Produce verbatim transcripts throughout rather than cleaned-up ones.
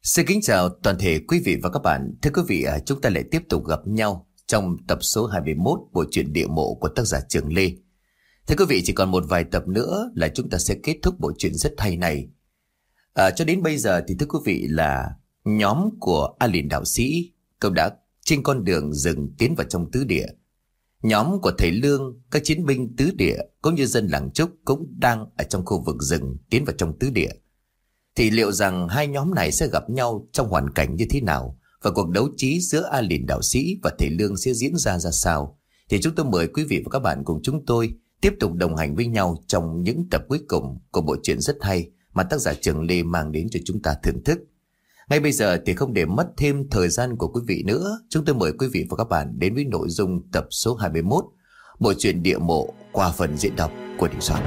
Xin kính chào toàn thể quý vị và các bạn. Thưa quý vị, à, chúng ta lại tiếp tục gặp nhau trong tập số hai mươi mốt bộ truyện Địa Mộ của tác giả Trường Lê. Thưa quý vị, chỉ còn một vài tập nữa là chúng ta sẽ kết thúc bộ truyện rất hay này. À, cho đến bây giờ thì thưa quý vị là nhóm của A Lìn đạo sĩ cũng đã trên con đường rừng tiến vào trong tứ địa. Nhóm của thầy Lương, các chiến binh tứ địa cũng như dân làng Trúc cũng đang ở trong khu vực rừng tiến vào trong tứ địa. Thì liệu rằng hai nhóm này sẽ gặp nhau trong hoàn cảnh như thế nào, và cuộc đấu trí giữa A Lìn đạo sĩ và thầy Lương sẽ diễn ra ra sao, thì chúng tôi mời quý vị và các bạn cùng chúng tôi tiếp tục đồng hành với nhau trong những tập cuối cùng của bộ truyện rất hay mà tác giả Trường Lê mang đến cho chúng ta thưởng thức. Ngay bây giờ thì không để mất thêm thời gian của quý vị nữa, chúng tôi mời quý vị và các bạn đến với nội dung tập số hai mươi mốt bộ truyện Địa Mộ qua phần diễn đọc của Đình Soạn.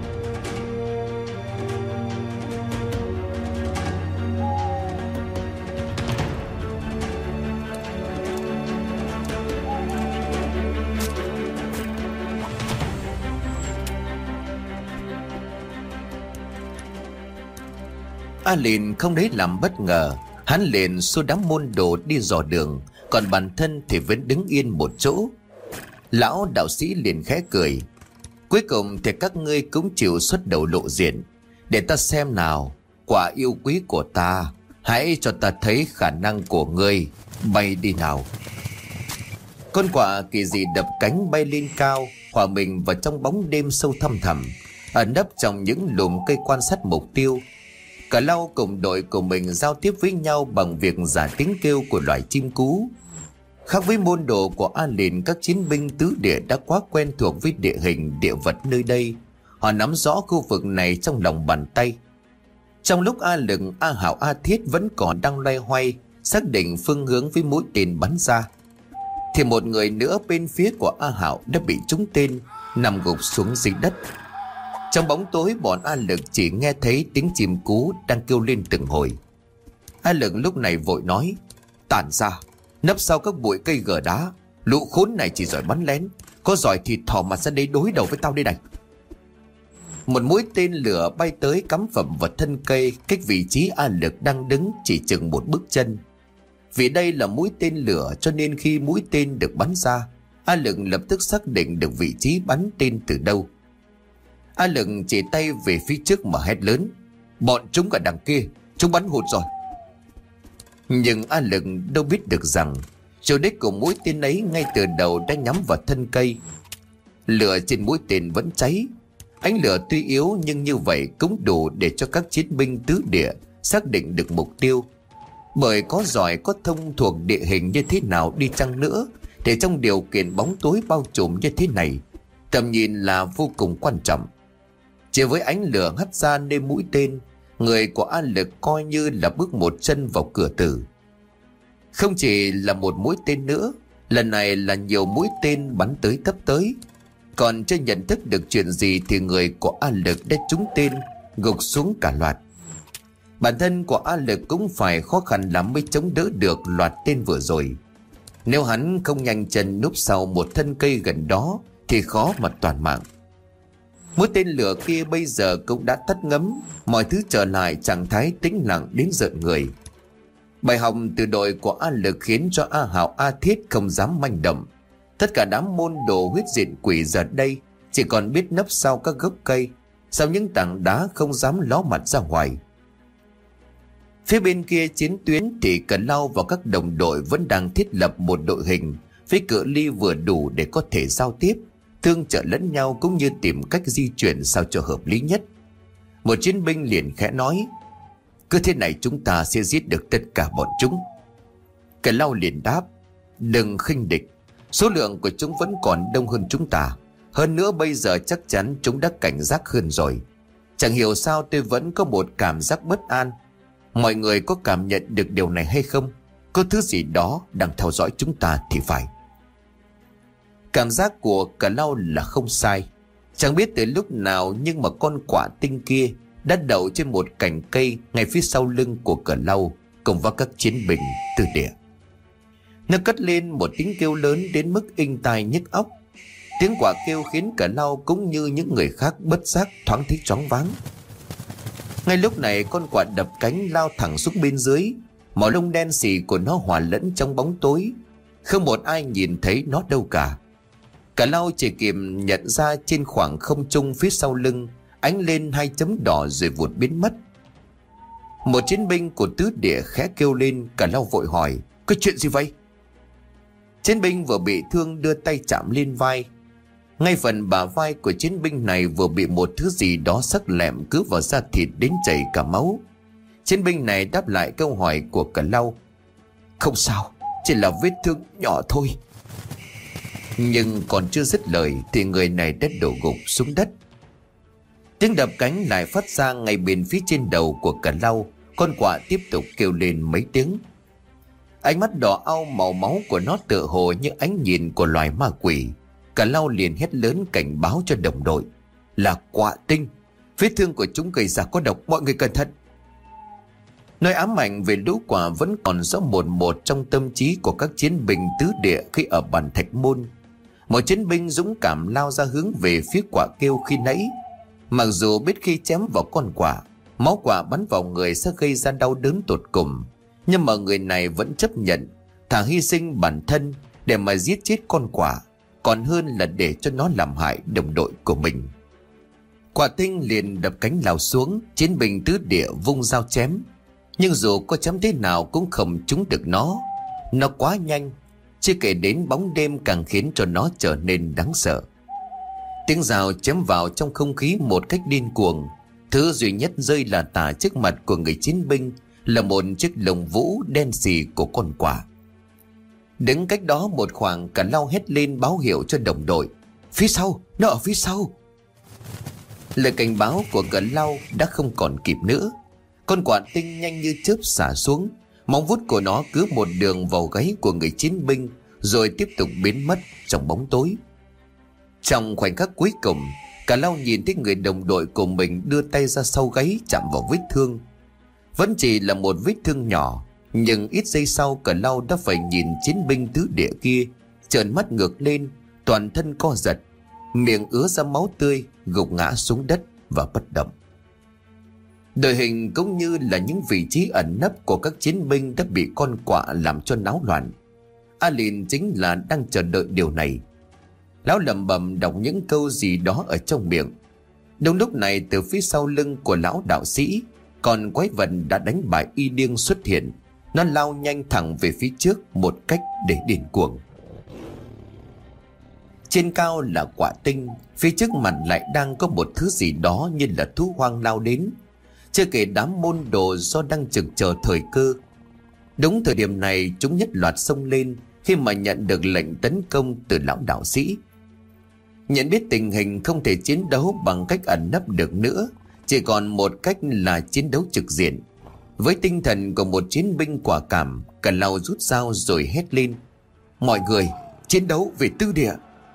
A Lìn không lấy làm bất ngờ, hắn liền xua đám môn đồ đi dò đường, còn bản thân thì vẫn đứng yên một chỗ. Lão đạo sĩ liền khẽ cười: cuối cùng thì các ngươi cũng chịu xuất đầu lộ diện, để ta xem nào, quả yêu quý của ta, hãy cho ta thấy khả năng của ngươi, bay đi nào. Con quạ kỳ dị đập cánh bay lên cao, hòa mình vào trong bóng đêm sâu thăm thẳm, ẩn nấp trong những lùm cây quan sát mục tiêu. Cả Lau cùng đội của mình giao tiếp với nhau bằng việc giả tiếng kêu của loài chim cú. Khác với môn đồ của A Lìn, các chiến binh tứ địa đã quá quen thuộc với địa hình địa vật nơi đây. Họ nắm rõ khu vực này trong lòng bàn tay. Trong lúc A Lừng, A Hảo, A Thiết vẫn còn đang loay hoay xác định phương hướng với mũi tên bắn ra, thì một người nữa bên phía của A Hảo đã bị trúng tên, nằm gục xuống dưới đất. Trong bóng tối, bọn A Lực chỉ nghe thấy tiếng chim cú đang kêu lên từng hồi. A Lực lúc này vội nói: tản ra, nấp sau các bụi cây gờ đá, lũ khốn này chỉ giỏi bắn lén, có giỏi thì thò mặt ra đây đối đầu với tao đây này. Một mũi tên lửa bay tới cắm phập vào thân cây cách vị trí A Lực đang đứng chỉ chừng một bước chân. Vì đây là mũi tên lửa cho nên khi mũi tên được bắn ra, A Lực lập tức xác định được vị trí bắn tên từ đâu. A Lực chỉ tay về phía trước mà hét lớn: bọn chúng ở đằng kia, chúng bắn hụt rồi. Nhưng A Lực đâu biết được rằng chủ đích của mũi tên ấy ngay từ đầu đã nhắm vào thân cây. Lửa trên mũi tên vẫn cháy. Ánh lửa tuy yếu nhưng như vậy cũng đủ để cho các chiến binh tứ địa xác định được mục tiêu. Bởi có giỏi có thông thuộc địa hình như thế nào đi chăng nữa, thì trong điều kiện bóng tối bao trùm như thế này, tầm nhìn là vô cùng quan trọng. Chỉ với ánh lửa hắt ra nơi mũi tên, người của A Lực coi như là bước một chân vào cửa tử. Không chỉ là một mũi tên nữa, lần này là nhiều mũi tên bắn tới tấp tới. Còn chưa nhận thức được chuyện gì thì người của A Lực đã trúng tên, gục xuống cả loạt. Bản thân của A Lực cũng phải khó khăn lắm mới chống đỡ được loạt tên vừa rồi. Nếu hắn không nhanh chân núp sau một thân cây gần đó thì khó mà toàn mạng. Mũi tên lửa kia bây giờ cũng đã tắt ngấm, mọi thứ trở lại trạng thái tĩnh lặng đến rợn người. Bài học từ đội của A Lực khiến cho A Hảo, A Thiết không dám manh động. Tất cả đám môn đồ huyết diện quỷ giờ đây chỉ còn biết nấp sau các gốc cây, sau những tảng đá, không dám ló mặt ra ngoài. Phía bên kia chiến tuyến thì Cẩn Lau và các đồng đội vẫn đang thiết lập một đội hình với cự ly vừa đủ để có thể giao tiếp, tương trợ lẫn nhau cũng như tìm cách di chuyển sao cho hợp lý nhất. Một chiến binh liền khẽ nói: cứ thế này chúng ta sẽ giết được tất cả bọn chúng. Cẩn Lau liền đáp: đừng khinh địch, số lượng của chúng vẫn còn đông hơn chúng ta. Hơn nữa bây giờ chắc chắn chúng đã cảnh giác hơn rồi. Chẳng hiểu sao tôi vẫn có một cảm giác bất an. Mọi người có cảm nhận được điều này hay không? Có thứ gì đó đang theo dõi chúng ta thì phải. Cảm giác của Cẩn Lau là không sai. Chẳng biết từ lúc nào nhưng mà con quạ tinh kia đã đậu trên một cành cây ngay phía sau lưng của Cẩn Lau cùng với các chiến binh từ địa. Nó cất lên một tiếng kêu lớn đến mức inh tai nhức óc. Tiếng quạ kêu khiến Cẩn Lau cũng như những người khác bất giác thoáng thấy choáng váng. Ngay lúc này con quạ đập cánh lao thẳng xuống bên dưới. Màu lông đen xì của nó hòa lẫn trong bóng tối, không một ai nhìn thấy nó đâu cả. Cả Lau chỉ kịp nhận ra trên khoảng không trung phía sau lưng ánh lên hai chấm đỏ rồi vụt biến mất. Một chiến binh của tứ địa khẽ kêu lên. Cả Lau vội hỏi: có chuyện gì vậy? Chiến binh vừa bị thương đưa tay chạm lên vai. Ngay phần bả vai của chiến binh này vừa bị một thứ gì đó sắc lẹm cứ vào da thịt đến chảy cả máu. Chiến binh này đáp lại câu hỏi của Cả Lau: không sao, chỉ là vết thương nhỏ thôi. Nhưng còn chưa dứt lời thì người này đã đổ gục xuống đất. Tiếng đập cánh lại phát ra ngay bên phía trên đầu của Cả Lau. Con quạ tiếp tục kêu lên mấy tiếng. Ánh mắt đỏ au màu máu của nó tựa hồ như ánh nhìn của loài ma quỷ. Cả Lau liền hét lớn cảnh báo cho đồng đội: là quạ tinh, vết thương của chúng gây ra có độc, mọi người cẩn thận. Nỗi ám ảnh về lũ quạ vẫn còn rõ một một trong tâm trí của các chiến binh tứ địa khi ở bản Thạch Môn. Một chiến binh dũng cảm lao ra hướng về phía quạ kêu khi nãy. Mặc dù biết khi chém vào con quạ, máu quạ bắn vào người sẽ gây ra đau đớn tột cùng, nhưng mà người này vẫn chấp nhận thà hy sinh bản thân để mà giết chết con quạ, còn hơn là để cho nó làm hại đồng đội của mình. Quạ tinh liền đập cánh lao xuống. Chiến binh tứ địa vung dao chém, nhưng dù có chém thế nào cũng không trúng được nó. Nó quá nhanh, chưa kể đến bóng đêm càng khiến cho nó trở nên đáng sợ. Tiếng dao chém vào trong không khí một cách điên cuồng. Thứ duy nhất rơi là tả trước mặt của người chiến binh là một chiếc lồng vũ đen xì của con quạ. Đứng cách đó một khoảng, Cả Lau hét lên báo hiệu cho đồng đội: phía sau, nó ở phía sau. Lời cảnh báo của Cả Lau đã không còn kịp nữa. Con quạ tinh nhanh như chớp xả xuống. Móng vuốt của nó cứ một đường vào gáy của người chiến binh, rồi tiếp tục biến mất trong bóng tối. Trong khoảnh khắc cuối cùng, Cả Lau nhìn thấy người đồng đội của mình đưa tay ra sau gáy chạm vào vết thương. Vẫn chỉ là một vết thương nhỏ, nhưng ít giây sau Cả Lau đã phải nhìn chiến binh tứ địa kia trợn mắt ngược lên, toàn thân co giật, miệng ứa ra máu tươi, gục ngã xuống đất và bất động. Đội hình cũng như là những vị trí ẩn nấp của các chiến binh đã bị con quạ làm cho náo loạn. Alin chính là đang chờ đợi điều này. Lão lẩm bẩm đọc những câu gì đó ở trong miệng. Đúng lúc này, từ phía sau lưng của lão đạo sĩ, con quái vật đã đánh bại y điên xuất hiện. Nó lao nhanh thẳng về phía trước một cách để điên cuồng. Trên cao là quạ tinh, phía trước mặt lại đang có một thứ gì đó như là thú hoang lao đến. Chưa kể đám môn đồ do đang trực chờ thời cơ. Đúng thời điểm này, chúng nhất loạt xông lên khi mà nhận được lệnh tấn công từ lão đạo sĩ. Nhận biết tình hình không thể chiến đấu bằng cách ẩn nấp được nữa, chỉ còn một cách là chiến đấu trực diện. Với tinh thần của một chiến binh quả cảm, Cả Lau rút dao rồi hét lên: mọi người, chiến đấu về tứ địa.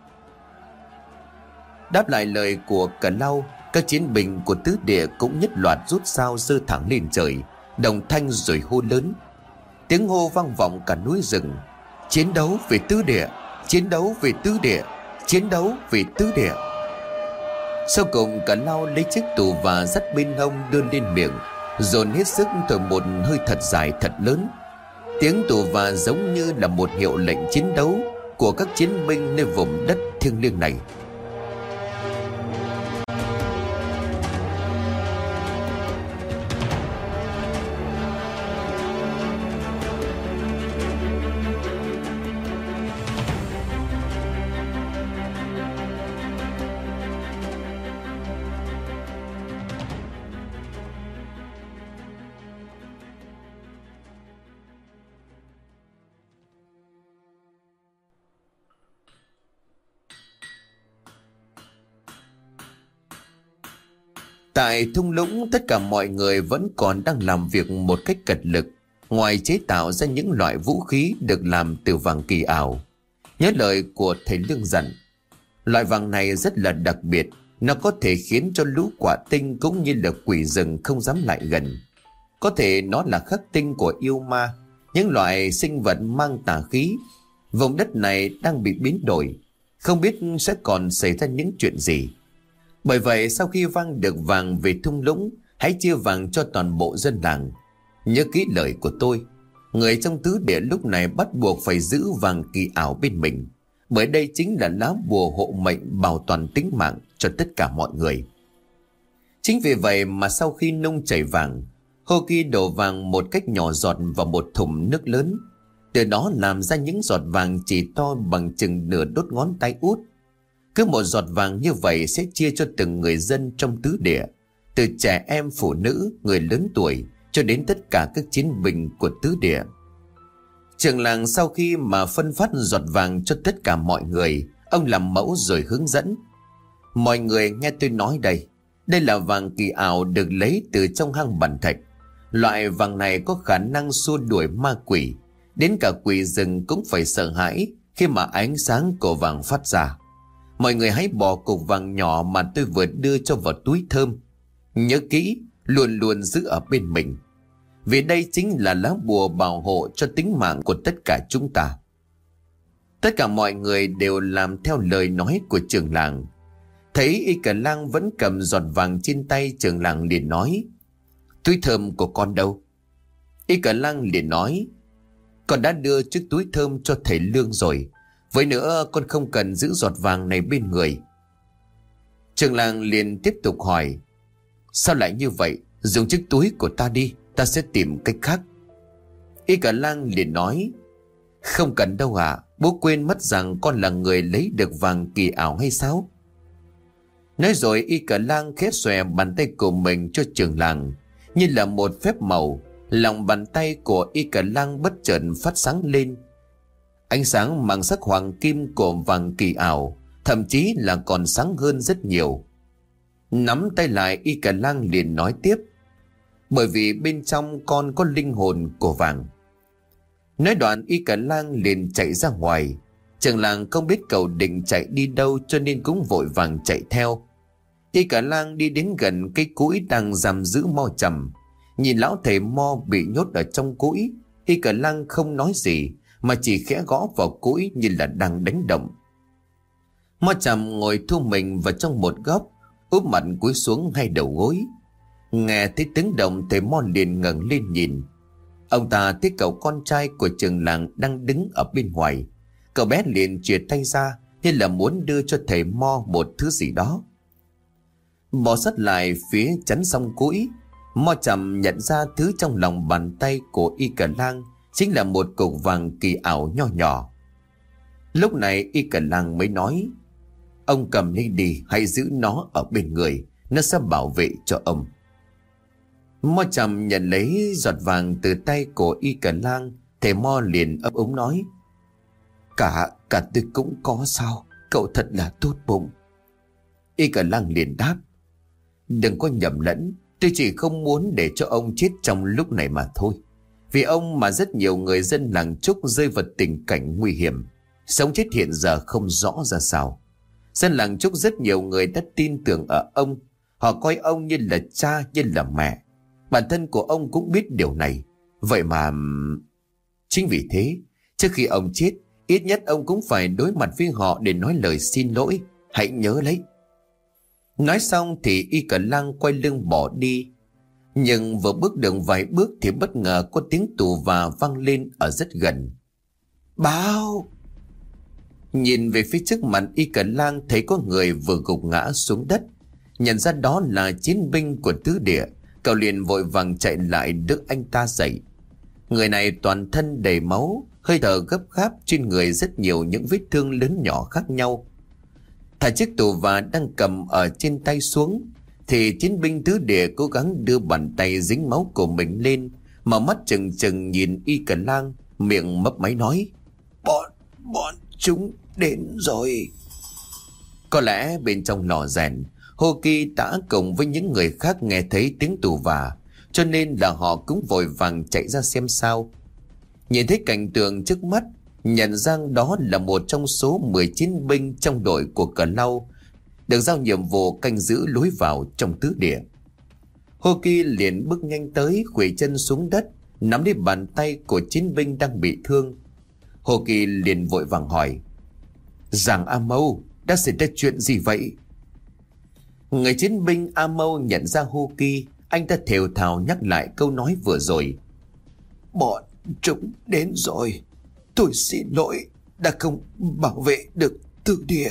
Đáp lại lời của Cả Lau, các chiến binh của tứ địa cũng nhất loạt rút dao giơ thẳng lên trời, đồng thanh rồi hô lớn. Tiếng hô vang vọng cả núi rừng: chiến đấu về tứ địa, chiến đấu về tứ địa, chiến đấu về tứ địa. Sau cùng Cả Lau lấy chiếc tù và dắt bên hông đưa lên miệng, dồn hết sức thổi một hơi thật dài thật lớn. Tiếng tù và giống như là một hiệu lệnh chiến đấu của các chiến binh nơi vùng đất thiêng liêng này. Tại thung lũng, tất cả mọi người vẫn còn đang làm việc một cách cật lực, ngoài chế tạo ra những loại vũ khí được làm từ vàng kỳ ảo. Nhớ lời của thầy Lương dặn, loại vàng này rất là đặc biệt, nó có thể khiến cho lũ quạ tinh cũng như là quỷ rừng không dám lại gần. Có thể nó là khắc tinh của yêu ma, những loại sinh vật mang tà khí. Vùng đất này đang bị biến đổi, không biết sẽ còn xảy ra những chuyện gì. Bởi vậy sau khi vang được vàng về thung lũng, Hãy chia vàng cho toàn bộ dân làng. Nhớ kỹ lời của tôi, người trong tứ địa lúc này bắt buộc phải giữ vàng kỳ ảo bên mình, bởi đây chính là lá bùa hộ mệnh bảo toàn tính mạng cho tất cả mọi người. Chính vì vậy mà sau khi nung chảy vàng, Hoki đổ vàng một cách nhỏ giọt vào một thùng nước lớn, từ đó làm ra những giọt vàng chỉ to bằng chừng nửa đốt ngón tay út. Cứ một giọt vàng như vậy sẽ chia cho từng người dân trong tứ địa, từ trẻ em, phụ nữ, người lớn tuổi cho đến tất cả các chiến binh của tứ địa. Trưởng làng sau khi mà phân phát giọt vàng cho tất cả mọi người, ông làm mẫu rồi hướng dẫn. Mọi người nghe tôi nói đây, đây là vàng kỳ ảo được lấy từ trong hang bàn thạch. Loại vàng này có khả năng xua đuổi ma quỷ, đến cả quỷ rừng cũng phải sợ hãi khi mà ánh sáng của vàng phát ra. Mọi người hãy bỏ cục vàng nhỏ mà tôi vừa đưa cho vào túi thơm. Nhớ kỹ, luôn luôn giữ ở bên mình, vì đây chính là lá bùa bảo hộ cho tính mạng của tất cả chúng ta. Tất cả mọi người đều làm theo lời nói của trưởng làng. Thấy Y Cờ Lang vẫn cầm giọt vàng trên tay, trưởng làng liền nói: túi thơm của con đâu? Y Cờ Lang liền nói: con đã đưa chiếc túi thơm cho thầy Lương rồi, với nữa con không cần giữ giọt vàng này bên người. Trưởng làng liền tiếp tục hỏi: sao lại như vậy? Dùng chiếc túi của ta đi, ta sẽ tìm cách khác. Y Cờ Lang liền nói: không cần đâu ạ, à, bố quên mất rằng con là người lấy được vàng kỳ ảo hay sao? Nói rồi Y Cờ Lang khẽ xòe bàn tay của mình cho trưởng làng, như là một phép màu. Lòng bàn tay của Y Cờ Lang bất chợt phát sáng lên. Ánh sáng mang sắc hoàng kim của vàng kỳ ảo, thậm chí là còn sáng hơn rất nhiều. Nắm tay lại, Y Cờ Lang liền nói tiếp: bởi vì bên trong con có linh hồn của vàng. Nói đoạn Y Cờ Lang liền chạy ra ngoài. Trưởng làng không biết cậu định chạy đi đâu cho nên cũng vội vàng chạy theo. Y Cờ Lang đi đến gần cây cũi đang giam giữ Mo Trầm. Nhìn lão thầy Mo bị nhốt ở trong cũi, Y Cờ Lang không nói gì mà chỉ khẽ gõ vào cũi như là đang đánh động. Mo Trầm ngồi thu mình vào trong một góc, úp mặt cúi xuống hai đầu gối. Nghe thấy tiếng động, thầy Mo liền ngẩng lên nhìn. Ông ta thấy cậu con trai của trưởng làng đang đứng ở bên ngoài. Cậu bé liền chìa tay ra như là muốn đưa cho thầy Mo một thứ gì đó. Bò sát lại phía chắn song cũi, Mo Trầm nhận ra thứ trong lòng bàn tay của Y Cờ Lang chính là một cục vàng kỳ ảo nho nhỏ. Lúc này Y Cờ Lang mới nói: ông cầm lấy đi, hãy giữ nó ở bên người, nó sẽ bảo vệ cho ông. Mo Trầm nhận lấy giọt vàng từ tay của Y Cờ Lang. Thầy Mo liền ấp úng nói: Cả, cả tôi cũng có sao, cậu thật là tốt bụng. Y Cờ Lang liền đáp: đừng có nhầm lẫn, tôi chỉ không muốn để cho ông chết trong lúc này mà thôi. Vì ông mà rất nhiều người dân làng Trúc rơi vào tình cảnh nguy hiểm, sống chết hiện giờ không rõ ra sao. Dân làng Trúc rất nhiều người đã tin tưởng ở ông, họ coi ông như là cha, như là mẹ. Bản thân của ông cũng biết điều này. Vậy mà... chính vì thế, trước khi ông chết, ít nhất ông cũng phải đối mặt với họ để nói lời xin lỗi. Hãy nhớ lấy. Nói xong thì Y Cờ Lang quay lưng bỏ đi. Nhưng vừa bước được vài bước thì bất ngờ có tiếng tù và vang lên ở rất gần. Báo! Nhìn về phía trước mặt, Y Cờ Lang thấy có người vừa gục ngã xuống đất. Nhận ra đó là chiến binh của tứ địa, cậu liền vội vàng chạy lại đỡ anh ta dậy. Người này toàn thân đầy máu, hơi thở gấp gáp, trên người rất nhiều những vết thương lớn nhỏ khác nhau. Thả chiếc tù và đang cầm ở trên tay xuống, thì chiến binh tứ địa cố gắng đưa bàn tay dính máu của mình lên, mà mắt trừng trừng nhìn Y Cờ Lang, miệng mấp máy nói: Bọn, bọn chúng đến rồi. Có lẽ bên trong lò rèn, Hoki đã cùng với những người khác nghe thấy tiếng tù và, cho nên là họ cũng vội vàng chạy ra xem sao. Nhìn thấy cảnh tượng trước mắt, nhận ra đó là một trong số mười chiến binh trong đội của Cờ Lau, được giao nhiệm vụ canh giữ lối vào trong tứ địa. Hoki liền bước nhanh tới, khuỵu chân xuống đất, nắm lấy bàn tay của chiến binh đang bị thương. Hoki liền vội vàng hỏi: Giàng A Mâu, đã xảy ra chuyện gì vậy? Người chiến binh A Mâu nhận ra Hoki, anh ta thều thào nhắc lại câu nói vừa rồi. Bọn chúng đến rồi. Tôi xin lỗi đã không bảo vệ được tư địa.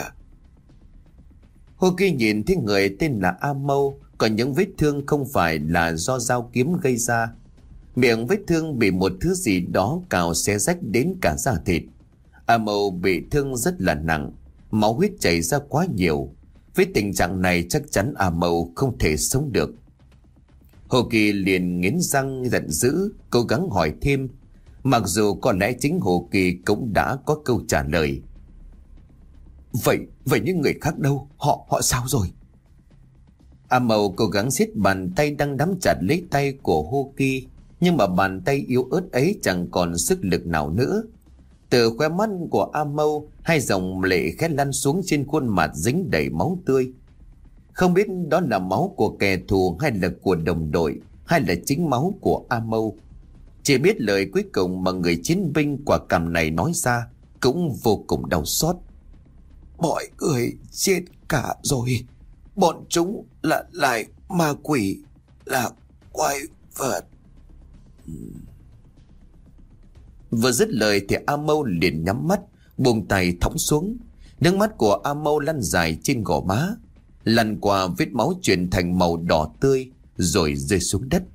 Hô Kỳ nhìn thấy người tên là A Mâu, còn những vết thương không phải là do dao kiếm gây ra. Miệng vết thương bị một thứ gì đó cào xé rách đến cả da thịt. A Mâu bị thương rất là nặng, máu huyết chảy ra quá nhiều. Với tình trạng này chắc chắn A Mâu không thể sống được. Hồ Kỳ liền nghiến răng giận dữ, cố gắng hỏi thêm, mặc dù có lẽ chính Hồ Kỳ cũng đã có câu trả lời. Vậy, vậy những người khác đâu? Họ, họ sao rồi? A Mâu cố gắng siết bàn tay đang nắm chặt lấy tay của Hồ Kỳ, nhưng mà bàn tay yếu ớt ấy chẳng còn sức lực nào nữa. Từ khóe mắt của A Mâu, hai dòng lệ khẽ lăn xuống trên khuôn mặt dính đầy máu tươi. Không biết đó là máu của kẻ thù hay là của đồng đội, hay là chính máu của A Mâu. Chỉ biết lời cuối cùng mà người chiến binh quả cảm này nói ra cũng vô cùng đau xót. Mọi người chết cả rồi. Bọn chúng là lại ma quỷ, là quái vật. Vừa dứt lời thì A Mâu liền nhắm mắt, buông tay thõng xuống. Nước mắt của A Mâu lăn dài trên gò má, lăn qua vết máu chuyển thành màu đỏ tươi rồi rơi xuống đất.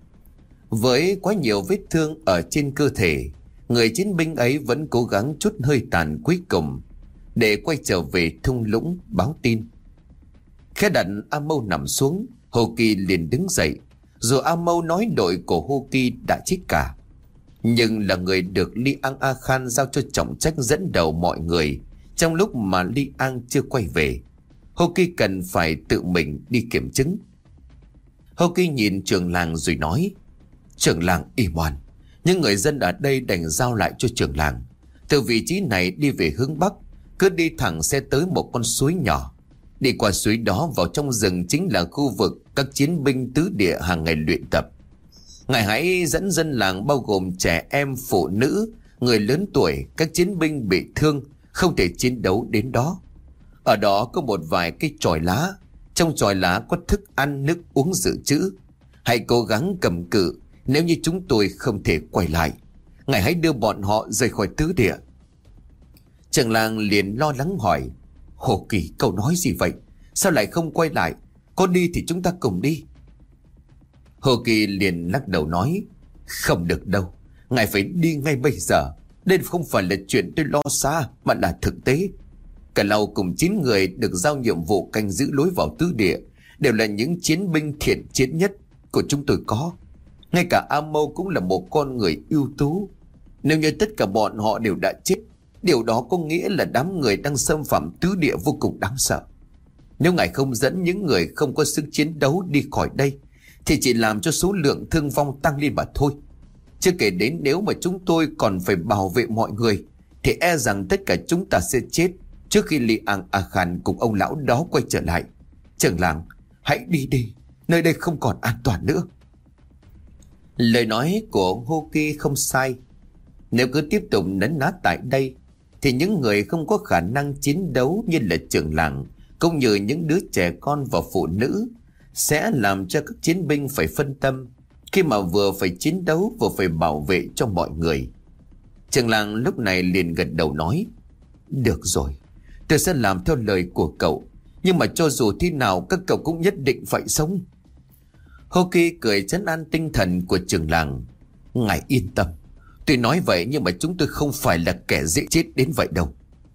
Với quá nhiều vết thương ở trên cơ thể, người chiến binh ấy vẫn cố gắng chút hơi tàn cuối cùng để quay trở về thung lũng báo tin. Khẽ đặt A Mâu nằm xuống, Hồ Kỳ liền đứng dậy. Dù A Mâu nói đội của Hồ Kỳ đã chết cả, nhưng là người được Li Ang A Khan giao cho trọng trách dẫn đầu mọi người trong lúc mà Li Ang chưa quay về. Hồ Kỳ cần phải tự mình đi kiểm chứng. Hồ Kỳ nhìn trưởng làng rồi nói, trưởng làng Iman, những người dân ở đây đành giao lại cho trưởng làng. Từ vị trí này đi về hướng Bắc, cứ đi thẳng sẽ tới một con suối nhỏ. Đi qua suối đó vào trong rừng chính là khu vực các chiến binh tứ địa hàng ngày luyện tập. Ngài hãy dẫn dân làng bao gồm trẻ em, phụ nữ, người lớn tuổi, các chiến binh bị thương, không thể chiến đấu đến đó. Ở đó có một vài cây chòi lá, trong chòi lá có thức ăn nước uống dự trữ. Hãy cố gắng cầm cự, nếu như chúng tôi không thể quay lại, ngài hãy đưa bọn họ rời khỏi tứ địa. Trưởng làng liền lo lắng hỏi, Hồ Kỳ cậu nói gì vậy? Sao lại không quay lại? Có đi thì chúng ta cùng đi. Hồ Kỳ liền lắc đầu nói, không được đâu, ngài phải đi ngay bây giờ. Đây không phải là chuyện tôi lo xa, mà là thực tế. Cả Lầu cùng chín người được giao nhiệm vụ canh giữ lối vào tứ địa đều là những chiến binh thiện chiến nhất của chúng tôi có. Ngay cả A Mâu cũng là một con người ưu tú. Nếu như tất cả bọn họ đều đã chết, điều đó có nghĩa là đám người đang xâm phạm tứ địa vô cùng đáng sợ. Nếu ngài không dẫn những người không có sức chiến đấu đi khỏi đây, thì chỉ làm cho số lượng thương vong tăng lên mà thôi. Chưa kể đến nếu mà chúng tôi còn phải bảo vệ mọi người, thì e rằng tất cả chúng ta sẽ chết trước khi Li Ang A Khan cùng ông lão đó quay trở lại. Trưởng làng, hãy đi đi, nơi đây không còn an toàn nữa. Lời nói của Hồ Kỳ không sai. Nếu cứ tiếp tục nấn ná tại đây, thì những người không có khả năng chiến đấu như là trưởng làng, cũng như những đứa trẻ con và phụ nữ, sẽ làm cho các chiến binh phải phân tâm, khi mà vừa phải chiến đấu vừa phải bảo vệ cho mọi người. Trưởng làng lúc này liền gật đầu nói, được rồi, tôi sẽ làm theo lời của cậu. Nhưng mà cho dù thế nào các cậu cũng nhất định phải sống. Hồ Kỳ cười trấn an tinh thần của trưởng làng, ngài yên tâm, tôi nói vậy nhưng mà chúng tôi không phải là kẻ dễ chết đến vậy đâu.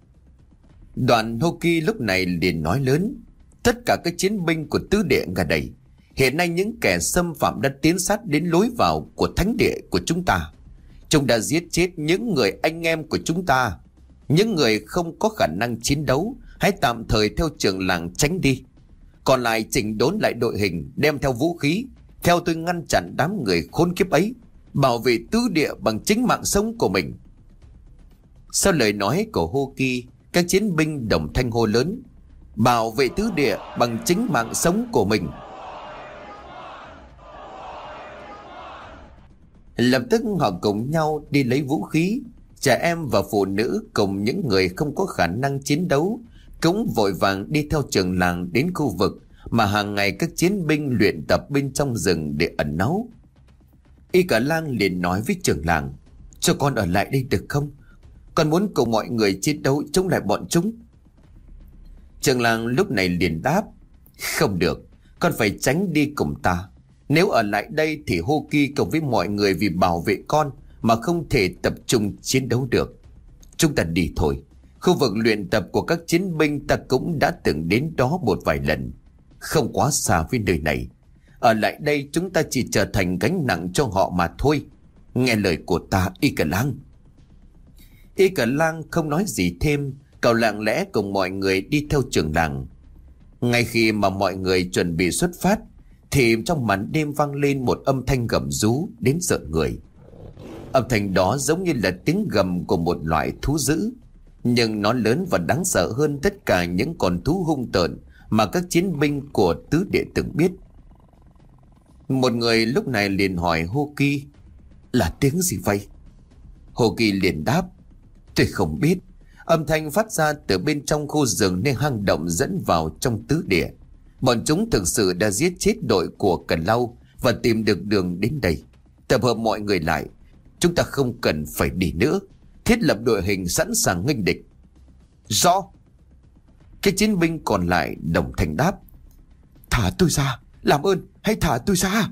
Đoàn Hồ Kỳ lúc này liền nói lớn, tất cả các chiến binh của tứ địa gần đây, hiện nay những kẻ xâm phạm đã tiến sát đến lối vào của thánh địa của chúng ta. Chúng đã giết chết những người anh em của chúng ta. Những người không có khả năng chiến đấu, hãy tạm thời theo trưởng làng tránh đi. Còn lại chỉnh đốn lại đội hình, đem theo vũ khí, theo tôi ngăn chặn đám người khốn kiếp ấy, bảo vệ tứ địa bằng chính mạng sống của mình. Sau lời nói của Hồ Kỳ, các chiến binh đồng thanh hô lớn, bảo vệ tứ địa bằng chính mạng sống của mình. Lập tức họ cùng nhau đi lấy vũ khí. Trẻ em và phụ nữ cùng những người không có khả năng chiến đấu cũng vội vàng đi theo trưởng làng đến khu vực mà hàng ngày các chiến binh luyện tập bên trong rừng để ẩn náu. Y Cả Lang liền nói với trưởng làng: cho con ở lại đây được không? Con muốn cùng mọi người chiến đấu chống lại bọn chúng. Trưởng làng lúc này liền đáp: không được, con phải tránh đi cùng ta. Nếu ở lại đây thì Hô Kỳ cùng với mọi người vì bảo vệ con mà không thể tập trung chiến đấu được. Chúng ta đi thôi. Khu vực luyện tập của các chiến binh ta cũng đã từng đến đó một vài lần, không quá xa với nơi này. Ở lại đây chúng ta chỉ trở thành gánh nặng cho họ mà thôi. Nghe lời của ta, Y Cả Lang. Y Cả Lang không nói gì thêm, cậu lặng lẽ cùng mọi người đi theo trưởng làng. Ngay khi mà mọi người chuẩn bị xuất phát thì trong màn đêm vang lên một âm thanh gầm rú đến rợn người. Âm thanh đó giống như là tiếng gầm của một loại thú dữ, nhưng nó lớn và đáng sợ hơn tất cả những con thú hung tợn mà các chiến binh của tứ địa từng biết. Một người lúc này liền hỏi Hô Kỳ: là tiếng gì vậy? Hô Kỳ liền đáp: tôi không biết. Âm thanh phát ra từ bên trong khu rừng nên hang động dẫn vào trong tứ địa. Bọn chúng thực sự đã giết chết đội của Cần Lau và tìm được đường đến đây. Tập hợp mọi người lại, chúng ta không cần phải đi nữa. Thiết lập đội hình sẵn sàng nghênh địch. Rõ. Các chiến binh còn lại đồng thanh đáp: thả tôi ra, làm ơn, hãy thả tôi ra.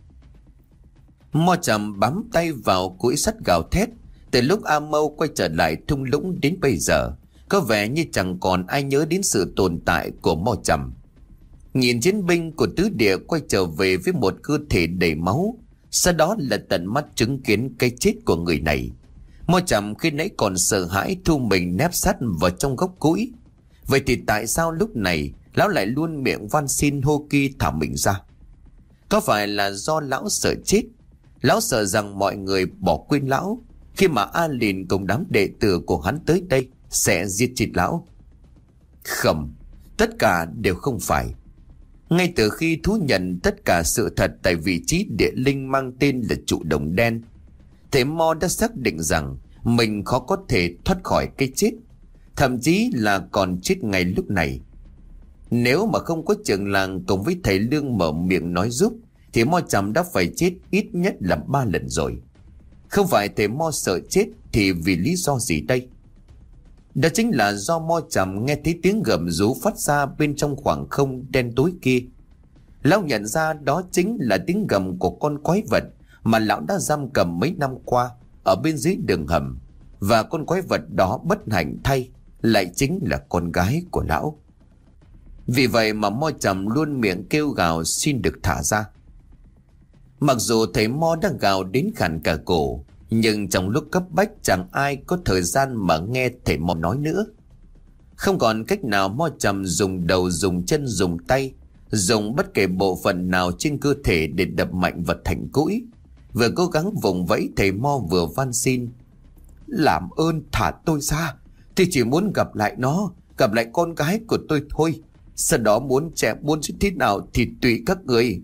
Mo Trầm bám tay vào củi sắt gào thét. Từ lúc A Mâu quay trở lại thung lũng đến bây giờ, có vẻ như chẳng còn ai nhớ đến sự tồn tại của Mo Trầm. Nhìn chiến binh của tứ địa quay trở về với một cơ thể đầy máu, sau đó là tận mắt chứng kiến cái chết của người này, Mo Trầm khi nãy còn sợ hãi thu mình nép sát vào trong gốc củi. Vậy thì tại sao lúc này lão lại luôn miệng van xin Hô Kỳ thả mình ra? Có phải là do lão sợ chết? Lão sợ rằng mọi người bỏ quên lão khi mà A Lìn cùng đám đệ tử của hắn tới đây sẽ giết chết lão? Không, tất cả đều không phải. Ngay từ khi thú nhận tất cả sự thật tại vị trí địa linh mang tên là trụ đồng đen, thầy Mo đã xác định rằng mình khó có thể thoát khỏi cái chết, thậm chí là còn chết ngay lúc này. Nếu mà không có trưởng làng cùng với thầy Lương mở miệng nói giúp thì Mo Trầm đã phải chết ít nhất là ba lần rồi. Không phải thầy Mo sợ chết thì vì lý do gì đây? Đó chính là do Mo Trầm nghe thấy tiếng gầm rú phát ra bên trong khoảng không đen tối kia. Lão nhận ra đó chính là tiếng gầm của con quái vật mà lão đã giam cầm mấy năm qua ở bên dưới đường hầm, và con quái vật đó bất hạnh thay lại chính là con gái của lão. Vì vậy mà Mo Trầm luôn miệng kêu gào xin được thả ra. Mặc dù thầy Mo đã gào đến khàn cả cổ, nhưng trong lúc cấp bách chẳng ai có thời gian mà nghe thầy Mo nói nữa. Không còn cách nào, Mo Trầm dùng đầu, dùng chân, dùng tay, dùng bất kể bộ phận nào trên cơ thể để đập mạnh vật thành củi. Vừa cố gắng vùng vẫy, thầy Mo vừa van xin: làm ơn thả tôi ra. Tôi chỉ muốn gặp lại nó, gặp lại con gái của tôi thôi. Sau đó muốn trẻ muốn như thế nào thì tùy các người.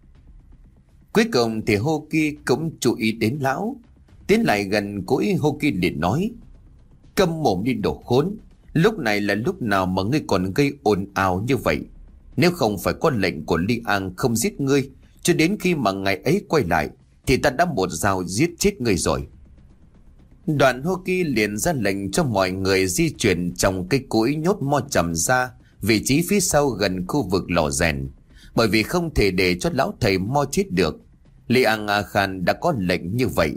Cuối cùng thì Hô Kỳ cũng chú ý đến lão. Tiến lại gần củi, Hô Kỳ liền nói: câm mồm đi đồ khốn. Lúc này là lúc nào mà ngươi còn gây ồn ào như vậy? Nếu không phải có lệnh của Li An không giết ngươi, cho đến khi mà ngày ấy quay lại thì ta đã một dao giết chết ngươi rồi. Đoạn Hô Kỳ liền ra lệnh cho mọi người di chuyển trong cây củi, nhốt Mo Trầm ra vị trí phía sau gần khu vực lò rèn, bởi vì không thể để cho lão thầy Mo chết được. Li An A Khan đã có lệnh như vậy.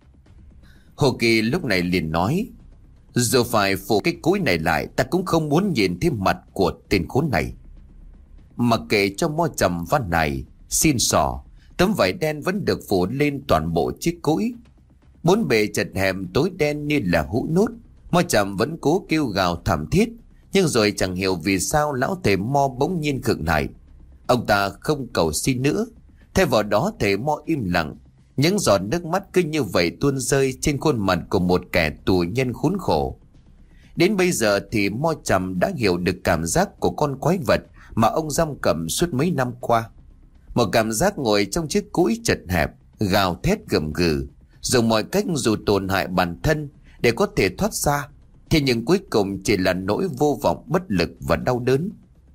Hô Kỳ lúc này liền nói: dù phải phủ cái củi này lại, ta cũng không muốn nhìn thấy mặt của tên khốn này. Mặc kệ cho Mo Trầm van này xin xỏ, tấm vải đen vẫn được phủ lên toàn bộ chiếc củi. Bốn bề chật hẹp tối đen như là hũ nút. Mo Trầm vẫn cố kêu gào thảm thiết, nhưng rồi chẳng hiểu vì sao lão thầy Mo bỗng nhiên khựng lại. Ông ta không cầu xin nữa, thay vào đó thầy Mo im lặng. Những giọt nước mắt cứ như vậy tuôn rơi trên khuôn mặt của một kẻ tù nhân khốn khổ. Đến bây giờ thì Mo Trầm đã hiểu được cảm giác của con quái vật mà ông giam cầm suốt mấy năm qua. Một cảm giác ngồi trong chiếc củi chật hẹp, gào thét gầm gừ, dùng mọi cách dù tổn hại bản thân để có thể thoát ra, thì nhưng cuối cùng chỉ là nỗi vô vọng, bất lực và đau đớn.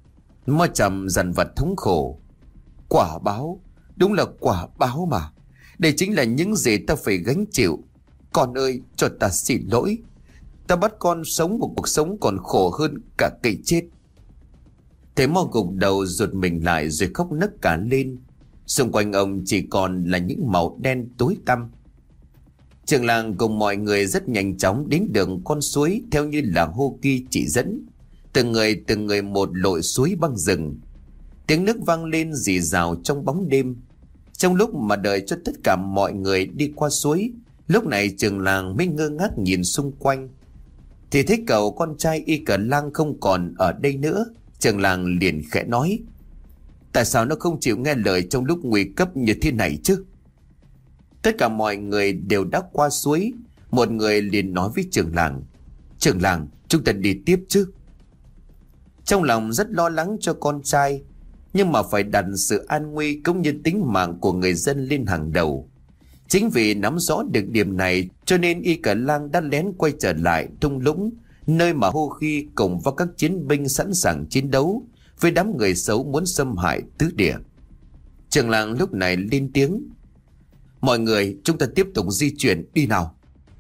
Mo Trầm dằn vặt thống khổ. Quả báo, đúng là quả báo mà. Đây chính là những gì ta phải gánh chịu. Con ơi, cho ta xin lỗi. Ta bắt con sống một cuộc sống còn khổ hơn cả cái chết. Thế Mo gục đầu rụt mình lại rồi khóc nấc cả lên. Xung quanh ông chỉ còn là những màu đen tối tăm. Trường làng cùng mọi người rất nhanh chóng đến đường con suối theo như là Hô Kỳ chỉ dẫn. Từng người từng người một lội suối băng rừng. Tiếng nước vang lên rì rào trong bóng đêm. Trong lúc mà đợi cho tất cả mọi người đi qua suối, lúc này trường làng mới ngơ ngác nhìn xung quanh. Thì thấy cậu con trai Y Cờ Lang không còn ở đây nữa. Trường làng liền khẽ nói: tại sao nó không chịu nghe lời trong lúc nguy cấp như thế này chứ? Tất cả mọi người đều đã qua suối. Một người liền nói với trường làng: trường làng, chúng ta đi tiếp chứ. Trong lòng rất lo lắng cho con trai, nhưng mà phải đặt sự an nguy cũng như tính mạng của người dân lên hàng đầu. Chính vì nắm rõ được điểm này cho nên Y Cờ Lang đã lén quay trở lại thung lũng, nơi mà Hô Khi cùng với các chiến binh sẵn sàng chiến đấu với đám người xấu muốn xâm hại tứ địa. Trường làng lúc này lên tiếng: mọi người, chúng ta tiếp tục di chuyển đi nào.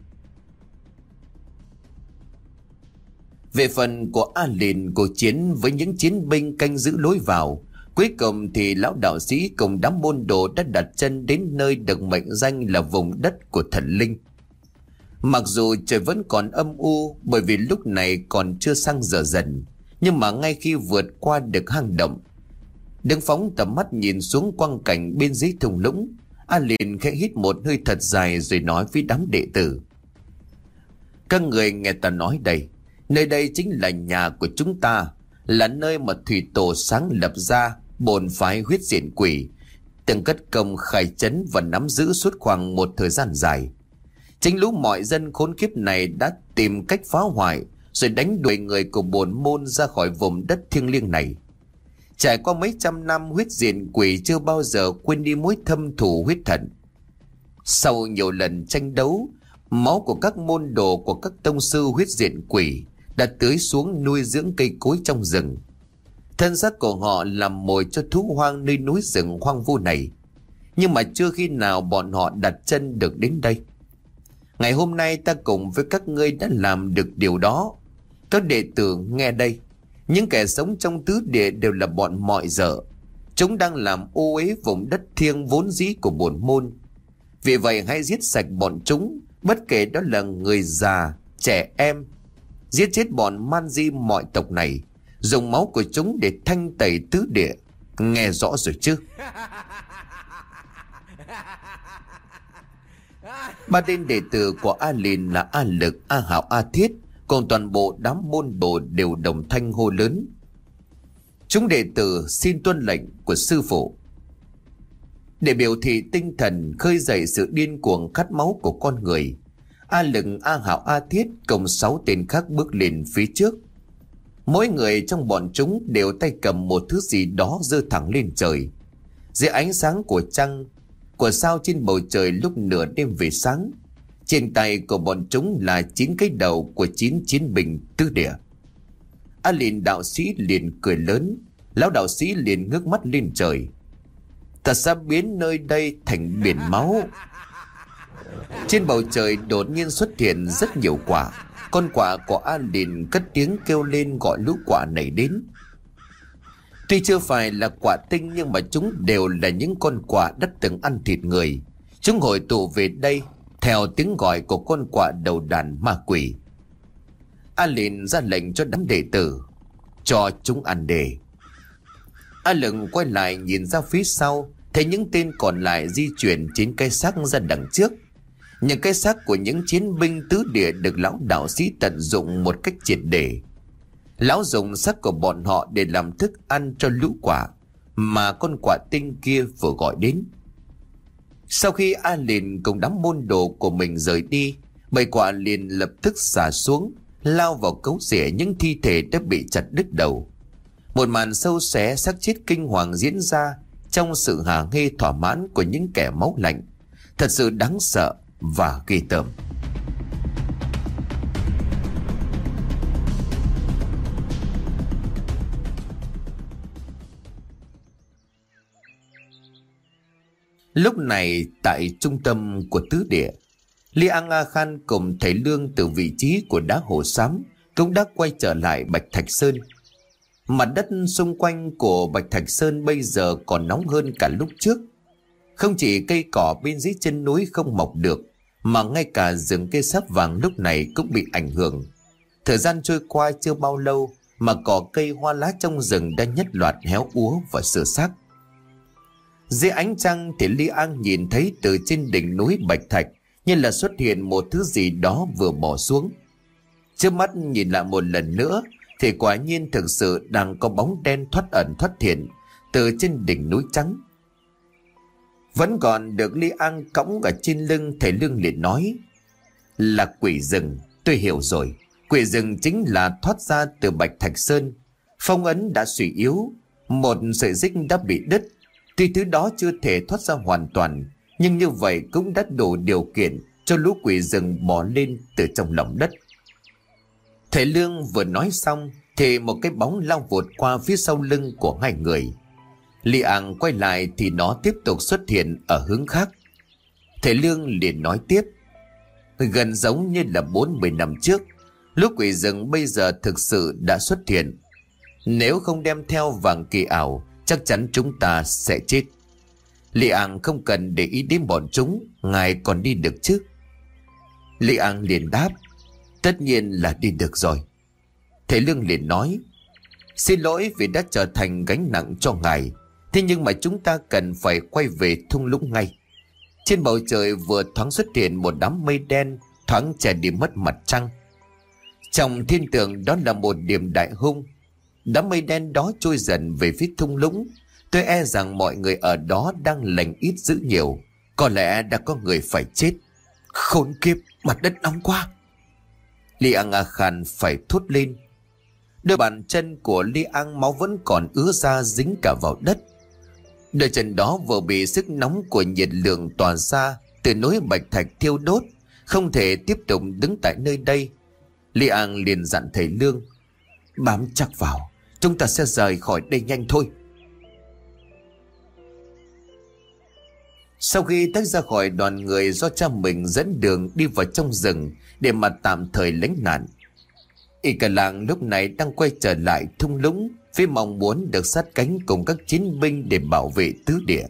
Về phần của A Lìn cuộc chiến với những chiến binh canh giữ lối vào, cuối cùng thì lão đạo sĩ cùng đám môn đồ đã đặt chân đến nơi được mệnh danh là vùng đất của thần linh. Mặc dù trời vẫn còn âm u bởi vì lúc này còn chưa sang giờ dần, nhưng mà ngay khi vượt qua được hang động, đứng phóng tầm mắt nhìn xuống quang cảnh bên dưới thung lũng, A Lìn khẽ hít một hơi thật dài rồi nói với đám đệ tử: các người nghe ta nói đây, nơi đây chính là nhà của chúng ta, là nơi mà thủy tổ sáng lập ra bổn phái huyết diện quỷ, từng cất công khai trấn và nắm giữ suốt khoảng một thời gian dài. Chính lũ mọi dân khốn kiếp này đã tìm cách phá hoại rồi đánh đuổi người của bổn môn ra khỏi vùng đất thiêng liêng này. Trải qua mấy trăm năm, huyết diện quỷ chưa bao giờ quên đi mối thâm thù huyết hận. Sau nhiều lần tranh đấu, máu của các môn đồ của các tông sư huyết diện quỷ đã tưới xuống nuôi dưỡng cây cối trong rừng. Thân xác của họ làm mồi cho thú hoang nơi núi rừng hoang vu này. Nhưng mà chưa khi nào bọn họ đặt chân được đến đây. Ngày hôm nay ta cùng với các ngươi đã làm được điều đó. Các đệ tử nghe đây, những kẻ sống trong tứ địa đều là bọn mọi dở. Chúng đang làm ô uế vùng đất thiêng vốn dĩ của bổn môn. Vì vậy hãy giết sạch bọn chúng, bất kể đó là người già, trẻ em. Giết chết bọn man di mọi tộc này, dùng máu của chúng để thanh tẩy tứ địa. Nghe rõ rồi chứ? Ba tên đệ tử của A Lìn là A Lực, A Hạo, A Thiết cùng toàn bộ đám môn đồ đều đồng thanh hô lớn: chúng đệ tử xin tuân lệnh của sư phụ. Để biểu thị tinh thần khơi dậy sự điên cuồng khát máu của con người, A Lực, A Hạo, A Thiết cùng sáu tên khác bước lên phía trước. Mỗi người trong bọn chúng đều tay cầm một thứ gì đó giơ thẳng lên trời. Dưới ánh sáng của trăng, của sao trên bầu trời lúc nửa đêm về sáng, trên tay của bọn chúng là chín cái đầu của chín chiến binh tứ địa. A Lìn đạo sĩ liền cười lớn, lão đạo sĩ liền ngước mắt lên trời: ta sẽ biến nơi đây thành biển máu. Trên bầu trời đột nhiên xuất hiện rất nhiều quả. Con quạ của A Lìn cất tiếng kêu lên gọi lũ quạ này đến. Tuy chưa phải là quả tinh nhưng mà chúng đều là những con quạ đã từng ăn thịt người. Chúng hội tụ về đây theo tiếng gọi của con quạ đầu đàn ma quỷ. A Lìn ra lệnh cho đám đệ tử: cho chúng ăn đề. A Lừng quay lại nhìn ra phía sau, thấy những tên còn lại di chuyển chín cái xác ra đằng trước. Những cái xác của những chiến binh tứ địa được lão đạo sĩ tận dụng một cách triệt để. Lão dùng xác của bọn họ để làm thức ăn cho lũ quạ mà con quạ tinh kia vừa gọi đến. Sau khi A Lìn cùng đám môn đồ của mình rời đi, bầy quạ liền lập tức xả xuống, lao vào cấu rỉa những thi thể đã bị chặt đứt đầu. Một màn sâu xé xác chết kinh hoàng diễn ra trong sự hả hê thỏa mãn của những kẻ máu lạnh, thật sự đáng sợ và ghê tởm. Lúc này tại trung tâm của tứ địa, Li An A Khan cùng thầy Lương từ vị trí của đá hồ xám cũng đã quay trở lại Bạch Thạch Sơn. Mặt đất xung quanh của Bạch Thạch Sơn bây giờ còn nóng hơn cả lúc trước. Không chỉ cây cỏ bên dưới chân núi không mọc được, mà ngay cả rừng cây sáp vàng lúc này cũng bị ảnh hưởng. Thời gian trôi qua chưa bao lâu mà cỏ cây hoa lá trong rừng đã nhất loạt héo úa và sơ xác. Dưới ánh trăng thì Li An nhìn thấy từ trên đỉnh núi Bạch Thạch như là xuất hiện một thứ gì đó vừa bỏ xuống. Trước mắt nhìn lại một lần nữa thì quả nhiên thực sự đang có bóng đen thoát ẩn thoát hiện từ trên đỉnh núi trắng. Vẫn còn được Li An cõng ở trên lưng, thầy Lương liền nói: là quỷ rừng, tôi hiểu rồi. Quỷ rừng chính là thoát ra từ Bạch Thạch Sơn. Phong ấn đã suy yếu, một sợi xích đã bị đứt. Tuy thứ đó chưa thể thoát ra hoàn toàn, nhưng như vậy cũng đã đủ điều kiện cho lũ quỷ rừng bò lên từ trong lòng đất. Thầy Lương vừa nói xong thì một cái bóng lao vụt qua phía sau lưng của hai người. Li An quay lại thì nó tiếp tục xuất hiện ở hướng khác. Thầy Lương liền nói tiếp: gần giống như là bốn mươi năm trước, lũ quỷ rừng bây giờ thực sự đã xuất hiện. Nếu không đem theo vàng kỳ ảo, chắc chắn chúng ta sẽ chết. Li An không cần để ý đến bọn chúng, ngài còn đi được chứ? Li An liền đáp: tất nhiên là đi được rồi. Thầy Lương liền nói: xin lỗi vì đã trở thành gánh nặng cho ngài. Thế nhưng mà chúng ta cần phải quay về thung lũng ngay. Trên bầu trời vừa thoáng xuất hiện một đám mây đen, thoáng che đi mất mặt trăng. Trong thiên tượng đó là một điểm đại hung. Đám mây đen đó trôi dần về phía thung lũng. Tôi e rằng mọi người ở đó đang lành ít dữ nhiều. Có lẽ đã có người phải chết. Khốn kiếp, mặt đất nóng quá. Li An A Khan phải thốt lên. Đôi bàn chân của Li An máu vẫn còn ứa ra dính cả vào đất. Đôi chân đó vừa bị sức nóng của nhiệt lượng tỏa ra từ núi Bạch Thạch thiêu đốt, không thể tiếp tục đứng tại nơi đây. Li An liền dặn thầy Lương: bám chắc vào, chúng ta sẽ rời khỏi đây nhanh thôi. Sau khi tách ra khỏi đoàn người do cha mình dẫn đường đi vào trong rừng để mà tạm thời lánh nạn, Y Cả Lang lúc này đang quay trở lại thung lũng với mong muốn được sát cánh cùng các chiến binh để bảo vệ tứ địa.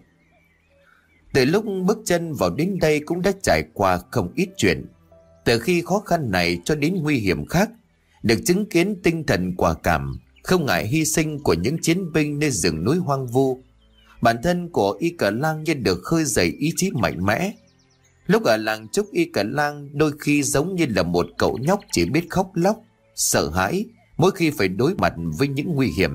Từ lúc bước chân vào đến đây cũng đã trải qua không ít chuyện. Từ khi khó khăn này cho đến nguy hiểm khác, được chứng kiến tinh thần quả cảm, không ngại hy sinh của những chiến binh nơi rừng núi hoang vu, bản thân của Y Cả Lang như được khơi dậy ý chí mạnh mẽ. Lúc ở làng Trúc, Y Cả Lang đôi khi giống như là một cậu nhóc chỉ biết khóc lóc, sợ hãi mỗi khi phải đối mặt với những nguy hiểm.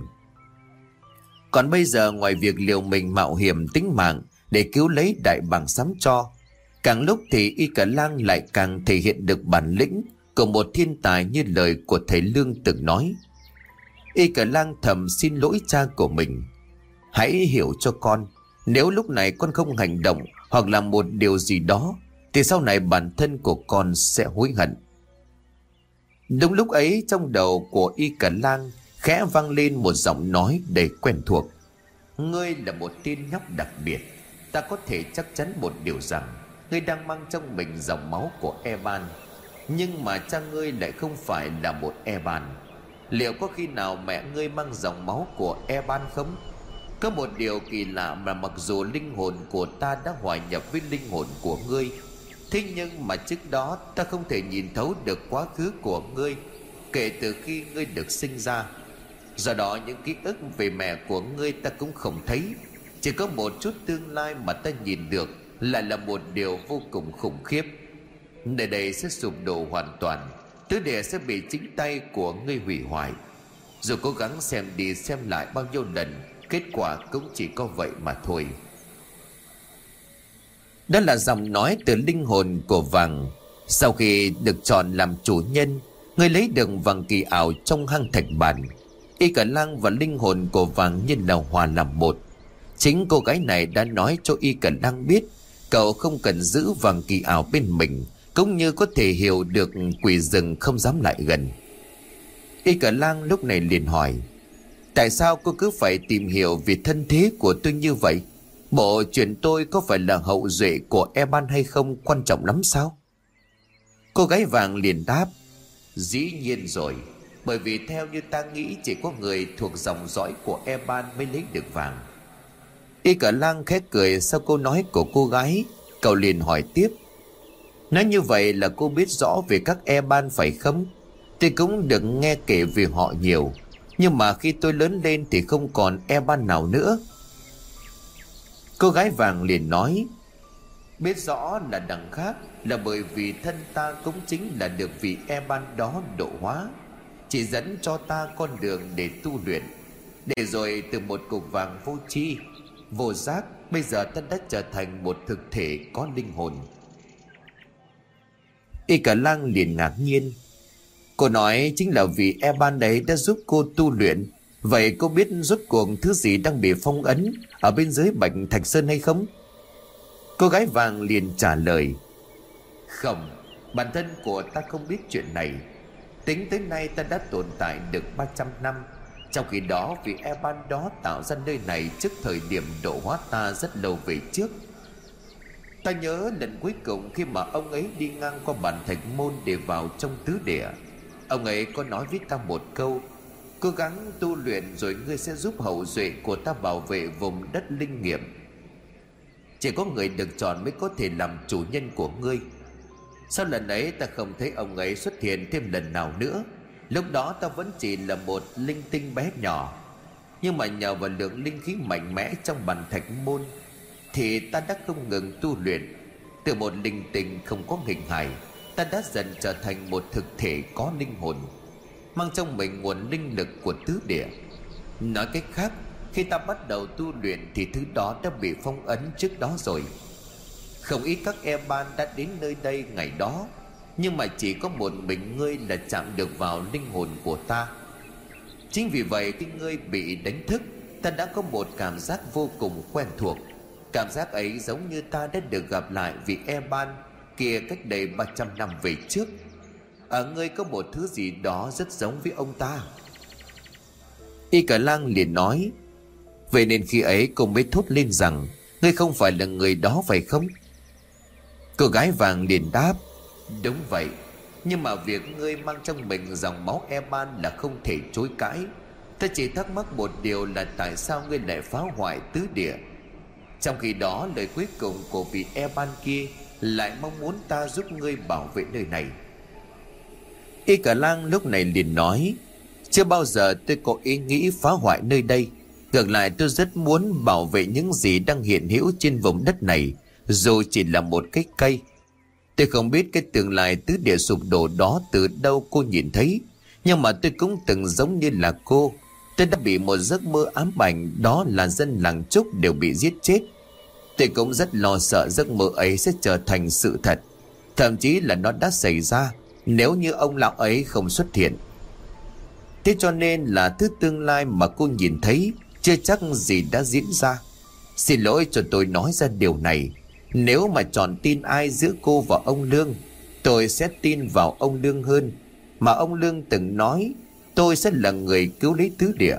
Còn bây giờ, ngoài việc liều mình mạo hiểm tính mạng để cứu lấy đại bàng sám tro, càng lúc thì Y Cả Lang lại càng thể hiện được bản lĩnh của một thiên tài như lời của thầy Lương từng nói. Y Cả Lang thầm xin lỗi cha của mình: hãy hiểu cho con, nếu lúc này con không hành động hoặc làm một điều gì đó thì sau này bản thân của con sẽ hối hận. Đúng lúc ấy, trong đầu của Y Cả Lang khẽ vang lên một giọng nói đầy quen thuộc: ngươi là một tên nhóc đặc biệt. Ta có thể chắc chắn một điều rằng ngươi đang mang trong mình dòng máu của Eban, nhưng mà cha ngươi lại không phải là một Eban. Liệu có khi nào mẹ ngươi mang dòng máu của Eban không? Có một điều kỳ lạ mà mặc dù linh hồn của ta đã hòa nhập với linh hồn của ngươi, thế nhưng mà trước đó ta không thể nhìn thấu được quá khứ của ngươi kể từ khi ngươi được sinh ra. Do đó những ký ức về mẹ của ngươi ta cũng không thấy. Chỉ có một chút tương lai mà ta nhìn được lại là một điều vô cùng khủng khiếp. Nơi đây sẽ sụp đổ hoàn toàn, tứ địa sẽ bị chính tay của ngươi hủy hoại. Dù cố gắng xem đi xem lại bao nhiêu lần, kết quả cũng chỉ có vậy mà thôi. Đó là giọng nói từ linh hồn của vàng. Sau khi được chọn làm chủ nhân, người lấy được vàng kỳ ảo trong hang thạch bản, Y Cả Lang và linh hồn của vàng như là hòa làm một. Chính cô gái này đã nói cho Y Cả Lang biết cậu không cần giữ vàng kỳ ảo bên mình, cũng như có thể hiểu được quỷ rừng không dám lại gần. Y Cả Lang lúc này liền hỏi: tại sao cô cứ phải tìm hiểu về thân thế của tôi như vậy? Bộ chuyện tôi có phải là hậu duệ của Eban hay không quan trọng lắm sao? Cô gái vàng liền đáp: Dĩ nhiên rồi. Bởi vì theo như ta nghĩ, chỉ có người thuộc dòng dõi của Eban mới lấy được vàng. Y Cả Lang khẽ cười sau câu nói của cô gái. Cậu liền hỏi tiếp: Nói như vậy là cô biết rõ về các Eban phải không? Tôi cũng được nghe kể về họ nhiều, nhưng mà khi tôi lớn lên thì không còn Eban nào nữa. Cô gái vàng liền nói: Biết rõ là đằng khác, là bởi vì thân ta cũng chính là được vị Eban đó độ hóa, chỉ dẫn cho ta con đường để tu luyện. Để rồi từ một cục vàng vô tri vô giác, bây giờ ta đã trở thành một thực thể có linh hồn. Y Cả Lang liền ngạc nhiên. Cô nói chính là vì Eban đấy đã giúp cô tu luyện. Vậy cô biết rốt cuộc thứ gì đang bị phong ấn ở bên dưới Bạch Thạch Sơn hay không? Cô gái vàng liền trả lời: Không, bản thân của ta không biết chuyện này. Tính tới nay ta đã tồn tại được ba trăm năm. Trong khi đó vị Eban đó tạo ra nơi này trước thời điểm độ hóa ta rất lâu về trước. Ta nhớ lần cuối cùng khi mà ông ấy đi ngang qua bản Thạch Môn để vào trong tứ địa, ông ấy có nói với ta một câu: Cố gắng tu luyện rồi ngươi sẽ giúp hậu duệ của ta bảo vệ vùng đất linh nghiệm. Chỉ có người được chọn mới có thể làm chủ nhân của ngươi. Sau lần ấy ta không thấy ông ấy xuất hiện thêm lần nào nữa. Lúc đó ta vẫn chỉ là một linh tinh bé nhỏ, nhưng mà nhờ vào lượng linh khí mạnh mẽ trong bản Thạch Môn thì ta đã không ngừng tu luyện. Từ một linh tinh không có hình hài, ta đã dần trở thành một thực thể có linh hồn, mang trong mình nguồn linh lực của tứ địa. Nói cách khác, khi ta bắt đầu tu luyện thì thứ đó đã bị phong ấn trước đó rồi. Không ít các Eban đã đến nơi đây ngày đó, nhưng mà chỉ có một mình ngươi là chạm được vào linh hồn của ta. Chính vì vậy khi ngươi bị đánh thức, ta đã có một cảm giác vô cùng quen thuộc. Cảm giác ấy giống như ta đã được gặp lại vị Eban kia cách đây ba trăm năm về trước. Ở ngươi có một thứ gì đó rất giống với ông ta. Y Cả Lang liền nói: Vậy nên khi ấy cô mới thốt lên rằng ngươi không phải là người đó phải không? Cô gái vàng liền đáp: Đúng vậy. Nhưng mà việc ngươi mang trong mình dòng máu Eban là không thể chối cãi. Ta chỉ thắc mắc một điều là tại sao ngươi lại phá hoại tứ địa, trong khi đó lời cuối cùng của vị Eban kia lại mong muốn ta giúp ngươi bảo vệ nơi này. Y Cả Lang lúc này liền nói: Chưa bao giờ tôi có ý nghĩ phá hoại nơi đây. Ngược lại tôi rất muốn bảo vệ những gì đang hiện hữu trên vùng đất này, dù chỉ là một cái cây. Tôi không biết cái tương lai tứ địa sụp đổ đó từ đâu cô nhìn thấy, nhưng mà tôi cũng từng giống như là cô. Tôi đã bị một giấc mơ ám ảnh, đó là dân làng Trúc đều bị giết chết. Tôi cũng rất lo sợ giấc mơ ấy sẽ trở thành sự thật, thậm chí là nó đã xảy ra nếu như ông lão ấy không xuất hiện. Thế cho nên là thứ tương lai mà cô nhìn thấy chưa chắc gì đã diễn ra. Xin lỗi cho tôi nói ra điều này. Nếu mà chọn tin ai giữa cô và ông Lương, tôi sẽ tin vào ông Lương hơn. Mà ông Lương từng nói tôi sẽ là người cứu lấy tứ địa.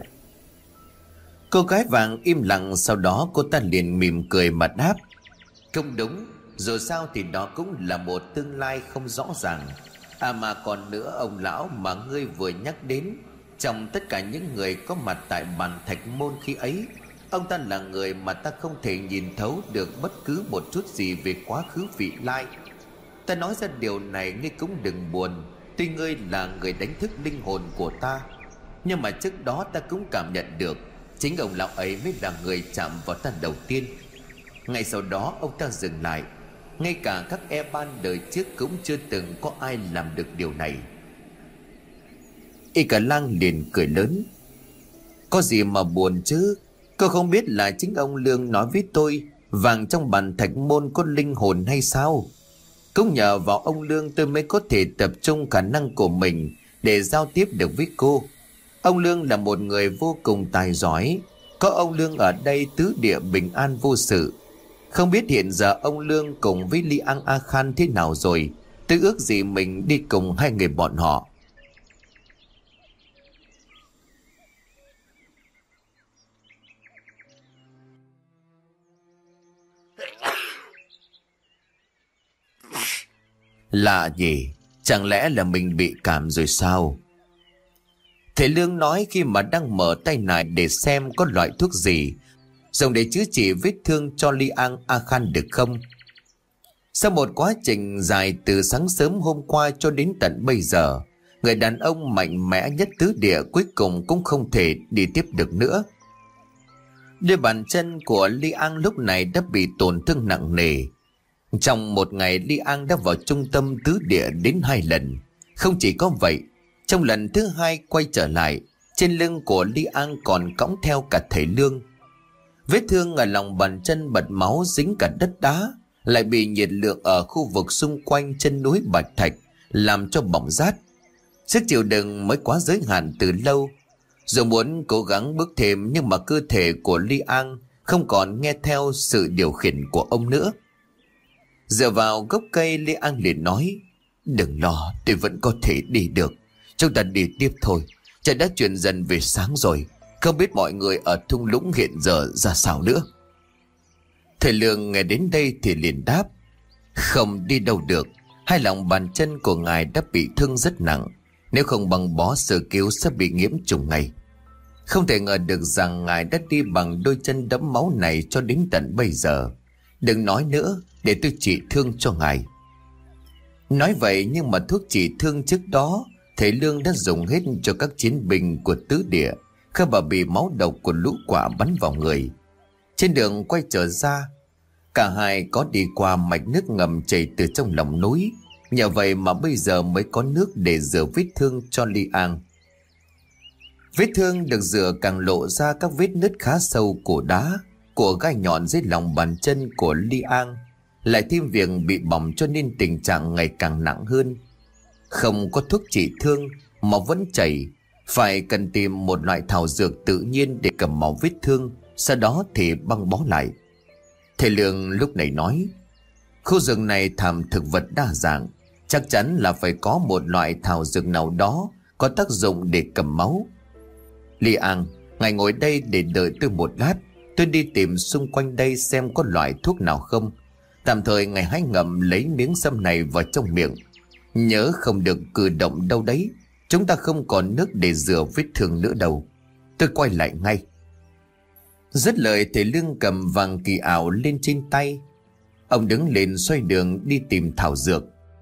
Cô gái vàng im lặng, sau đó cô ta liền mỉm cười mà đáp: Không đúng, dù sao thì đó cũng là một tương lai không rõ ràng. À mà còn nữa, ông lão mà ngươi vừa nhắc đến, trong tất cả những người có mặt tại bàn Thạch Môn khi ấy, ông ta là người mà ta không thể nhìn thấu được bất cứ một chút gì về quá khứ vị lai. Ta nói ra điều này ngươi cũng đừng buồn. Tuy ngươi là người đánh thức linh hồn của ta, nhưng mà trước đó ta cũng cảm nhận được chính ông lão ấy mới là người chạm vào ta đầu tiên. Ngay sau đó ông ta dừng lại. Ngay cả các Eban đời trước cũng chưa từng có ai làm được điều này. Y Cả Lang liền cười lớn: Có gì mà buồn chứ? Cô không biết là chính ông Lương nói với tôi vàng trong bàn Thạch Môn có linh hồn hay sao? Cũng nhờ vào ông Lương tôi mới có thể tập trung khả năng của mình để giao tiếp được với cô. Ông Lương là một người vô cùng tài giỏi. Có ông Lương ở đây tứ địa bình an vô sự. Không biết hiện giờ ông Lương cùng với Li An A Khan thế nào rồi. Tôi ước gì mình đi cùng hai người bọn họ. Lạ nhỉ, chẳng lẽ là mình bị cảm rồi sao? Thầy Lương nói khi mà đang mở tay nải để xem có loại thuốc gì dùng để chữa trị vết thương cho Liang A Khan được không. Sau một quá trình dài từ sáng sớm hôm qua cho đến tận bây giờ, người đàn ông mạnh mẽ nhất tứ địa cuối cùng cũng không thể đi tiếp được nữa. Đôi bàn chân của Liang lúc này đã bị tổn thương nặng nề. Trong một ngày, Liang đã vào trung tâm tứ địa đến hai lần. Không chỉ có vậy, trong lần thứ hai quay trở lại, trên lưng của Liang còn cõng theo cả thầy Lương. Vết thương ở lòng bàn chân bật máu dính cả đất đá, lại bị nhiệt lượng ở khu vực xung quanh chân núi Bạch Thạch làm cho bỏng rát. Sức chịu đựng mới quá giới hạn từ lâu. Dù muốn cố gắng bước thêm nhưng mà cơ thể của Liang không còn nghe theo sự điều khiển của ông nữa. Dựa vào gốc cây, Liang liền nói: "Đừng lo, tôi vẫn có thể đi được. Chúng ta đi tiếp thôi. Trời đã chuyển dần về sáng rồi. Không biết mọi người ở thung lũng hiện giờ ra sao nữa." Thầy Lương nghe đến đây thì liền đáp: "Không đi đâu được. Hai lòng bàn chân của ngài đã bị thương rất nặng. Nếu không băng bó sơ cứu sẽ bị nhiễm trùng ngay. Không thể ngờ được rằng ngài đã đi bằng đôi chân đẫm máu này cho đến tận bây giờ. Đừng nói nữa, để tôi trị thương cho ngài." Nói vậy nhưng mà thuốc trị thương trước đó thầy Lương đã dùng hết cho các chiến binh của tứ địa khi mà bị máu độc của lũ quạ bắn vào người. Trên đường quay trở ra, cả hai có đi qua mạch nước ngầm chảy từ trong lòng núi. Nhờ vậy mà bây giờ mới có nước để rửa vết thương cho Liang. Vết thương được rửa càng lộ ra các vết nứt khá sâu của đá, của gai nhọn dưới lòng bàn chân của Liang. Lại thêm việc bị bỏng cho nên tình trạng ngày càng nặng hơn. Không có thuốc trị thương mà vẫn chảy, phải cần tìm một loại thảo dược tự nhiên để cầm máu vết thương, sau đó thì băng bó lại. Thầy Lương lúc này nói: "Khu rừng này thảm thực vật đa dạng, chắc chắn là phải có một loại thảo dược nào đó có tác dụng để cầm máu. Liang, ngài ngồi đây để đợi tôi một lát. Tôi đi tìm xung quanh đây xem có loại thuốc nào không. Tạm thời ngài hãy ngậm lấy miếng sâm này vào trong miệng. Nhớ không được cử động đâu đấy. Chúng ta không còn nước để rửa vết thương nữa đâu. Tôi quay lại ngay." Dứt lời, thầy Lương cầm vàng kỳ ảo lên trên tay. Ông đứng lên xoay đường đi tìm thảo dược.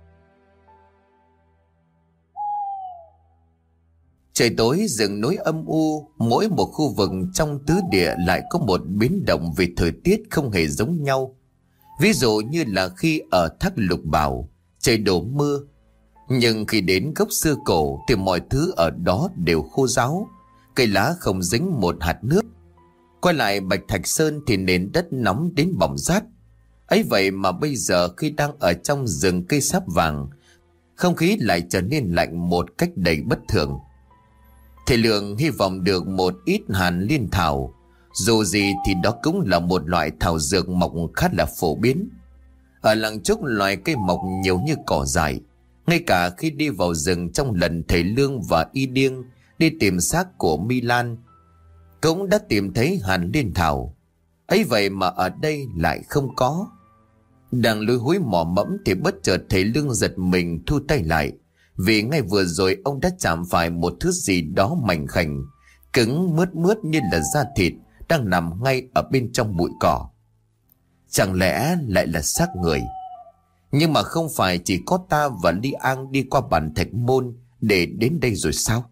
Trời tối, rừng núi âm u, mỗi một khu vực trong tứ địa lại có một biến động về thời tiết không hề giống nhau. Ví dụ như là khi ở Thác Lục Bảo, trời đổ mưa. Nhưng khi đến gốc xưa cổ thì mọi thứ ở đó đều khô ráo, cây lá không dính một hạt nước. Quay lại Bạch Thạch Sơn thì nền đất nóng đến bỏng rát. Ấy vậy mà bây giờ khi đang ở trong rừng cây sáp vàng, không khí lại trở nên lạnh một cách đầy bất thường. Thầy Lương hy vọng được một ít hàn liên thảo. Dù gì thì đó cũng là một loại thảo dược mọc khá là phổ biến. Ở làng Trúc loài cây mọc nhiều như cỏ dại. Ngay cả khi đi vào rừng trong lần thầy Lương và Y Điêng đi tìm xác của Milan, cũng đã tìm thấy hàn liên thảo. Ấy vậy mà ở đây lại không có. Đang lúi húi mò mẫm thì bất chợt thầy Lương giật mình thu tay lại, vì ngay vừa rồi ông đã chạm phải một thứ gì đó mảnh khảnh, cứng mướt mướt như là da thịt, đang nằm ngay ở bên trong bụi cỏ. Chẳng lẽ lại là xác người? Nhưng mà không phải chỉ có ta và Liang đi qua bản thạch môn để đến đây rồi sao?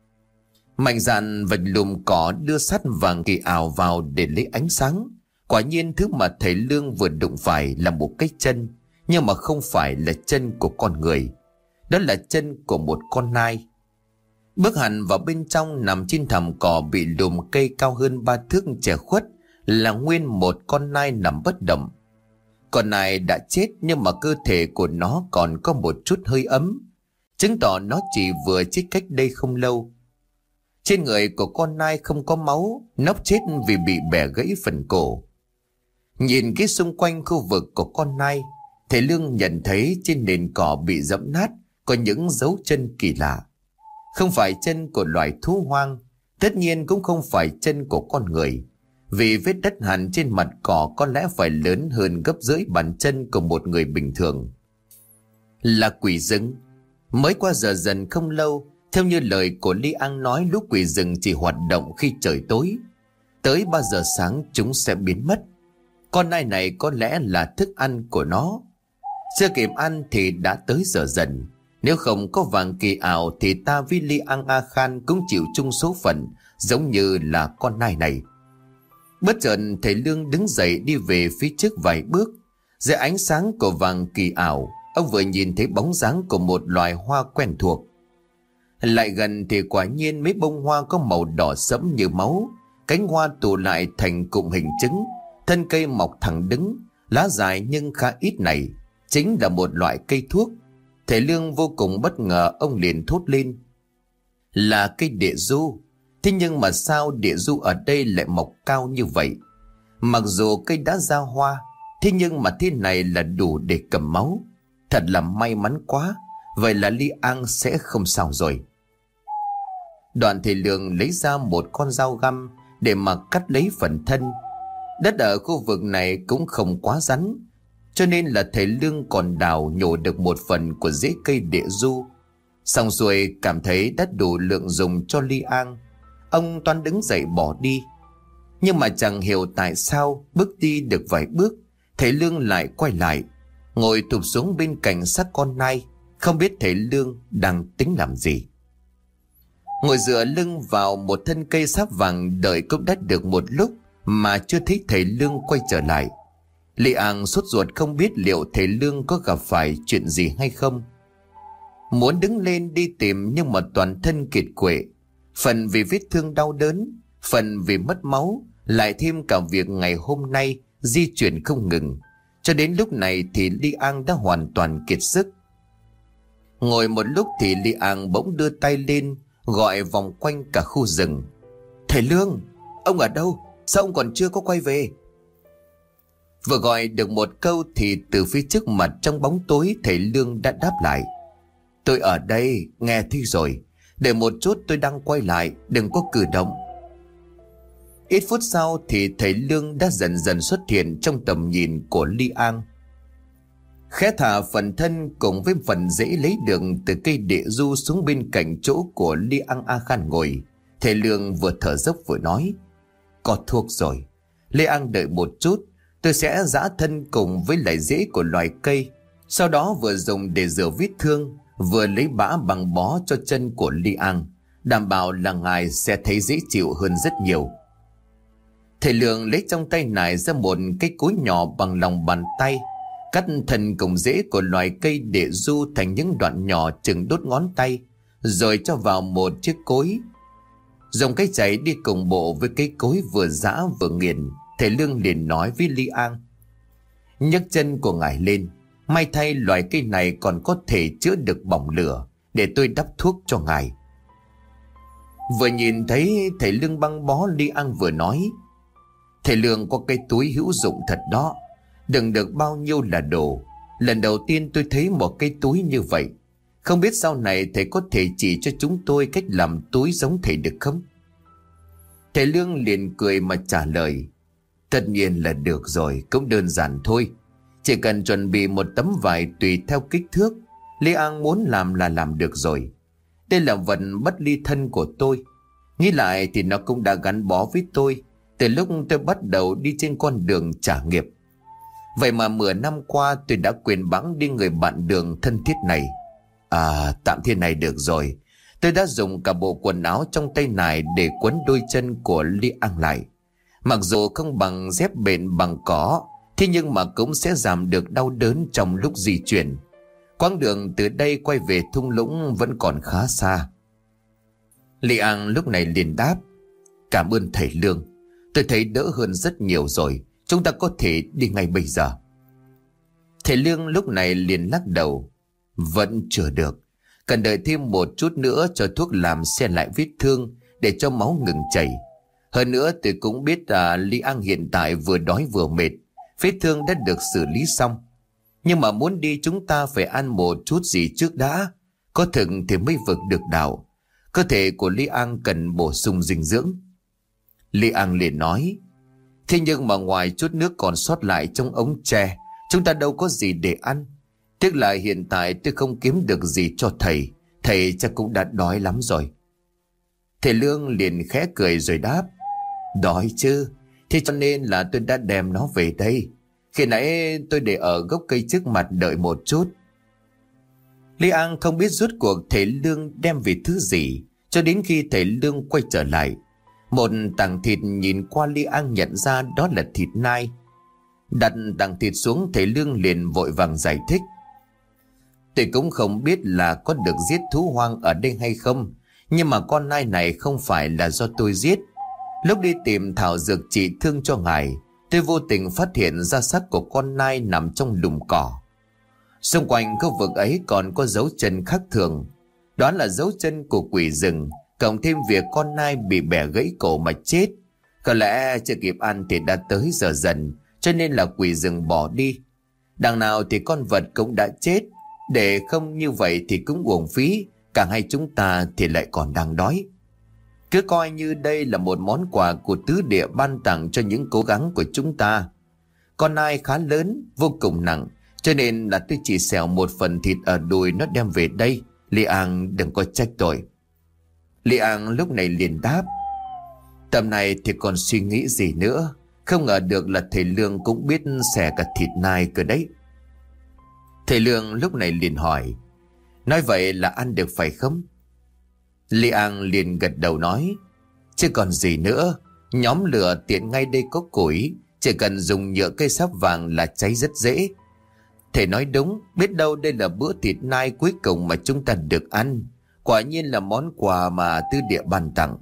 Mạnh dạn vạch lùm cỏ đưa sắt vàng kỳ ảo vào để lấy ánh sáng. Quả nhiên thứ mà thầy Lương vừa đụng phải là một cái chân, nhưng mà không phải là chân của con người. Đó là chân của một con nai. Bước hẳn vào bên trong, nằm trên thảm cỏ bị lùm cây cao hơn ba thước che khuất, là nguyên một con nai nằm bất động. Con nai đã chết nhưng mà cơ thể của nó còn có một chút hơi ấm, chứng tỏ nó chỉ vừa chết cách đây không lâu. Trên người của con nai không có máu, nó chết vì bị bẻ gãy phần cổ. Nhìn cái xung quanh khu vực của con nai, thầy Lương nhận thấy trên nền cỏ bị dẫm nát có những dấu chân kỳ lạ. Không phải chân của loài thú hoang, tất nhiên cũng không phải chân của con người, vì vết đất hằn trên mặt cỏ có lẽ phải lớn hơn gấp rưỡi bàn chân của một người bình thường. Là quỷ rừng. Mới qua giờ dần không lâu, theo như lời của Li An nói, lũ quỷ rừng chỉ hoạt động khi trời tối. Tới ba giờ sáng chúng sẽ biến mất. Con nai này có lẽ là thức ăn của nó. Chưa kịp ăn thì đã tới giờ dần. Nếu không có vàng kỳ ảo thì ta với Li An A Khan cũng chịu chung số phận, giống như là con nai này. Bất chợt thầy Lương đứng dậy đi về phía trước vài bước. Dưới ánh sáng của vàng kỳ ảo, ông vừa nhìn thấy bóng dáng của một loài hoa quen thuộc. Lại gần thì quả nhiên mấy bông hoa có màu đỏ sẫm như máu. Cánh hoa tụ lại thành cụm hình trứng. Thân cây mọc thẳng đứng, lá dài nhưng khá ít này, chính là một loại cây thuốc. Thầy Lương vô cùng bất ngờ, ông liền thốt lên: là cây địa du. Thế nhưng mà sao địa du ở đây lại mọc cao như vậy? Mặc dù cây đã ra hoa, thế nhưng mà thế này là đủ để cầm máu. Thật là may mắn quá. Vậy là Li An sẽ không sao rồi. Đoạn thầy Lương lấy ra một con dao găm để mà cắt lấy phần thân. Đất ở khu vực này cũng không quá rắn, cho nên là thầy Lương còn đào nhổ được một phần của rễ cây địa du. Xong rồi cảm thấy đã đủ lượng dùng cho Li An, ông toan đứng dậy bỏ đi. Nhưng mà chẳng hiểu tại sao bước đi được vài bước, thầy Lương lại quay lại, ngồi thụp xuống bên cạnh xác con nai. Không biết thầy Lương đang tính làm gì. Ngồi dựa lưng vào một thân cây sáp vàng đợi cũng đã được một lúc mà chưa thấy thầy Lương quay trở lại. Li An sốt ruột không biết liệu thầy Lương có gặp phải chuyện gì hay không. Muốn đứng lên đi tìm nhưng mà toàn thân kiệt quệ, phần vì vết thương đau đớn, phần vì mất máu, lại thêm cả việc ngày hôm nay di chuyển không ngừng. Cho đến lúc này thì Li An đã hoàn toàn kiệt sức. Ngồi một lúc thì Li An bỗng đưa tay lên gọi vòng quanh cả khu rừng: thầy Lương, ông ở đâu? Sao ông còn chưa có quay về? Vừa gọi được một câu thì từ phía trước mặt trong bóng tối, thầy Lương đã đáp lại: tôi ở đây, nghe thấy rồi. Để một chút tôi đang quay lại, đừng có cử động. Ít phút sau thì thầy Lương đã dần dần xuất hiện trong tầm nhìn của Li An. Khẽ thả phần thân cùng với phần rễ lấy được từ cây địa du xuống bên cạnh chỗ của Li An A Khan ngồi, thầy Lương vừa thở dốc vừa nói: có thuốc rồi. Li An đợi một chút, tôi sẽ giã thân cùng với lại rễ của loài cây, sau đó vừa dùng để rửa vết thương, vừa lấy bã bằng bó cho chân của Li An, đảm bảo là ngài sẽ thấy dễ chịu hơn rất nhiều. Thầy Lương lấy trong tay nải ra một cái cối nhỏ bằng lòng bàn tay, cắt thân cùng rễ của loài cây địa du thành những đoạn nhỏ chừng đốt ngón tay, rồi cho vào một chiếc cối. Dùng cái chày đi cùng bộ với cái cối vừa giã vừa nghiền, thầy Lương liền nói với Li An: nhấc chân của ngài lên, may thay loài cây này còn có thể chữa được bỏng lửa, để tôi đắp thuốc cho ngài. Vừa nhìn thấy thầy Lương băng bó, Li An vừa nói: thầy Lương có cái túi hữu dụng thật đó, đừng được bao nhiêu là đồ. Lần đầu tiên tôi thấy một cái túi như vậy. Không biết sau này thầy có thể chỉ cho chúng tôi cách làm túi giống thầy được không? Thầy Lương liền cười mà trả lời: tất nhiên là được rồi, cũng đơn giản thôi. Chỉ cần chuẩn bị một tấm vải tùy theo kích thước, Li An muốn làm là làm được rồi. Đây là vật bất ly thân của tôi. Nghĩ lại thì nó cũng đã gắn bó với tôi từ lúc tôi bắt đầu đi trên con đường trả nghiệp. Vậy mà mười năm qua tôi đã quên bẵng đi người bạn đường thân thiết này. À, tạm thế này được rồi. Tôi đã dùng cả bộ quần áo trong tay này để quấn đôi chân của Li An lại. Mặc dù không bằng dép bền bằng cỏ, thế nhưng mà cũng sẽ giảm được đau đớn trong lúc di chuyển. Quãng đường từ đây quay về thung lũng vẫn còn khá xa. Li An lúc này liền đáp: cảm ơn thầy Lương, tôi thấy đỡ hơn rất nhiều rồi. Chúng ta có thể đi ngay bây giờ. Thầy Lương lúc này liền lắc đầu: vẫn chưa được, cần đợi thêm một chút nữa cho thuốc làm xe lại vết thương, để cho máu ngừng chảy. Hơn nữa tôi cũng biết là Li An hiện tại vừa đói vừa mệt, vết thương đã được xử lý xong. Nhưng mà muốn đi chúng ta phải ăn một chút gì trước đã, có thực thì mới vực được đạo. Cơ thể của Li An cần bổ sung dinh dưỡng. Li An liền nói: thế nhưng mà ngoài chút nước còn sót lại trong ống tre, chúng ta đâu có gì để ăn. Tiếc là hiện tại tôi không kiếm được gì cho thầy. Thầy chắc cũng đã đói lắm rồi. Thầy Lương liền khẽ cười rồi đáp: Đói chứ, thế cho nên là tôi đã đem nó về đây. Khi nãy tôi để ở gốc cây trước mặt đợi một chút. Lý An không biết rốt cuộc thầy Lương đem về thứ gì, cho đến khi thầy Lương quay trở lại. Một tảng thịt nhìn qua, Lý An nhận ra đó là thịt nai. Đặt tảng thịt xuống, thầy Lương liền vội vàng giải thích: Tôi cũng không biết là có được giết thú hoang ở đây hay không, nhưng mà con nai này không phải là do tôi giết. Lúc đi tìm thảo dược trị thương cho ngài, tôi vô tình phát hiện ra xác của con nai nằm trong lùm cỏ. Xung quanh khu vực ấy còn có dấu chân khác thường. Đó là dấu chân của quỷ rừng, cộng thêm việc con nai bị bẻ gãy cổ mà chết. Có lẽ chưa kịp ăn thì đã tới giờ dần, cho nên là quỷ rừng bỏ đi. Đằng nào thì con vật cũng đã chết, để không như vậy thì cũng uổng phí. Cả hai chúng ta thì lại còn đang đói. Cứ coi như đây là một món quà của tứ địa ban tặng cho những cố gắng của chúng ta. Con nai khá lớn, vô cùng nặng, cho nên là tôi chỉ xẻo một phần thịt ở đùi nó đem về đây. Lý An đừng có trách tôi. Lý An lúc này liền đáp: Tầm này thì còn suy nghĩ gì nữa. Không ngờ được là thầy Lương cũng biết xẻ cả thịt nai cơ đấy. Thầy Lương lúc này liền hỏi: Nói vậy là ăn được phải không? Lý An liền gật đầu nói: Chứ còn gì nữa. Nhóm lửa tiện ngay đây có củi, chỉ cần dùng nhựa cây sáp vàng là cháy rất dễ. Thầy nói đúng, biết đâu đây là bữa thịt nai cuối cùng mà chúng ta được ăn. Quả nhiên là món quà mà tứ địa ban tặng.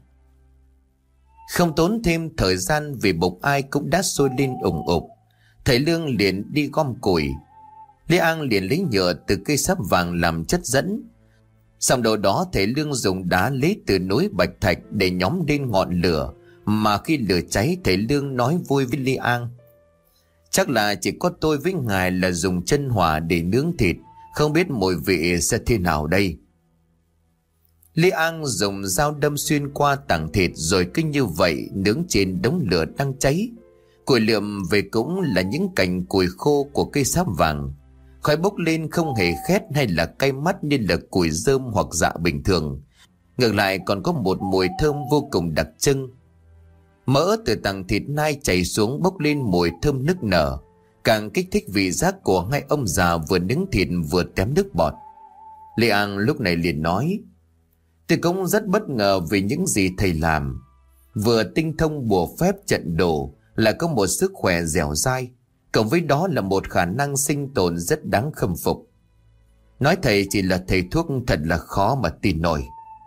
Không tốn thêm thời gian vì bụng ai cũng đã sôi lên ủng ục. Thầy Lương liền đi gom củi. Lý An liền lấy nhựa từ cây sáp vàng làm chất dẫn. Xong đầu đó thầy Lương dùng đá lấy từ núi bạch thạch để nhóm lên ngọn lửa. Mà khi lửa cháy, thầy Lương nói vui với Lý An: Chắc là chỉ có tôi với ngài là dùng chân hỏa để nướng thịt, không biết mùi vị sẽ thế nào đây. Lý An dùng dao đâm xuyên qua tảng thịt, rồi cứ như vậy nướng trên đống lửa đang cháy. Củi lượm về cũng là những cành củi khô của cây sáp vàng. Khói bốc lên không hề khét hay là cay mắt như là củi rơm hoặc dạ bình thường. Ngược lại còn có một mùi thơm vô cùng đặc trưng. Mỡ từ tảng thịt nai chảy xuống bốc lên mùi thơm nức nở, càng kích thích vị giác của hai ông già vừa nướng thịt vừa tém nước bọt. Lê An lúc này liền nói: Tôi cũng rất bất ngờ vì những gì thầy làm. Vừa tinh thông bùa phép trận đồ, là có một sức khỏe dẻo dai, cộng với đó là một khả năng sinh tồn rất đáng khâm phục. Nói thầy chỉ là thầy thuốc thật là khó mà tin nổi.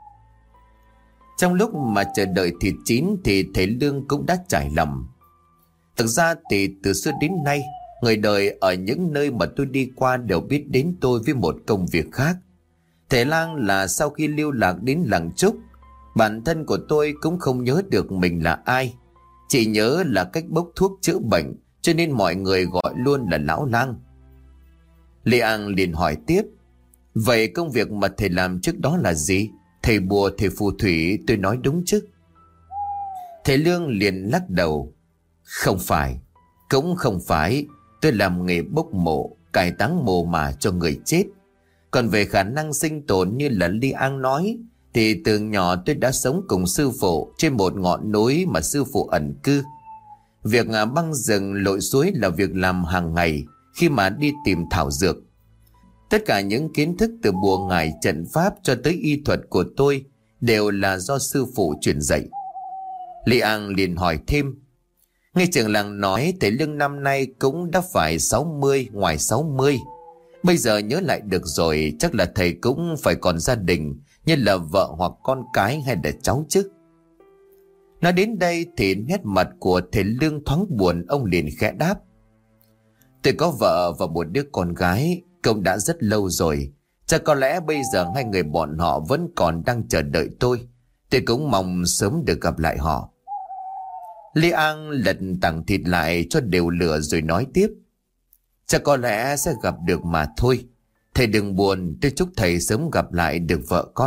Trong lúc mà chờ đợi thịt chín thì thầy Lương cũng đã trải lòng. Thực ra thì từ xưa đến nay, người đời ở những nơi mà tôi đi qua đều biết đến tôi với một công việc khác. Thầy lang là sau khi lưu lạc đến làng Trúc, bản thân của tôi cũng không nhớ được mình là ai. Chỉ nhớ là cách bốc thuốc chữa bệnh, cho nên mọi người gọi luôn là lão lang. Lê An liền hỏi tiếp: Vậy công việc mà thầy làm trước đó là gì? Thầy bùa, thầy phù thủy, tôi nói đúng chứ? Thầy Lương liền lắc đầu: Không phải, cũng không phải. Tôi làm nghề bốc mộ, cải táng mồ mà cho người chết. Còn về khả năng sinh tồn như là Lý An nói, thì từ nhỏ tôi đã sống cùng sư phụ trên một ngọn núi mà sư phụ ẩn cư. Việc băng rừng lội suối là việc làm hàng ngày khi mà đi tìm thảo dược. Tất cả những kiến thức từ bùa ngải trận pháp cho tới y thuật của tôi đều là do sư phụ truyền dạy. Lý An liền hỏi thêm: Nghe trưởng làng nói thầy Lương năm nay cũng đã phải sáu mươi, ngoài sáu mươi. Bây giờ nhớ lại được rồi, chắc là thầy cũng phải còn gia đình, như là vợ hoặc con cái hay là cháu chứ? Nói đến đây thì nét mặt của thầy Lương thoáng buồn, ông liền khẽ đáp: Tôi có vợ và một đứa con gái, cũng đã rất lâu rồi. Chắc có lẽ bây giờ hai người bọn họ vẫn còn đang chờ đợi tôi. Tôi cũng mong sớm được gặp lại họ. Lý An lật tảng thịt lại cho đều lửa rồi nói tiếp: Chắc có lẽ sẽ gặp được mà thôi. Thầy đừng buồn, tôi chúc thầy sớm gặp lại được vợ con.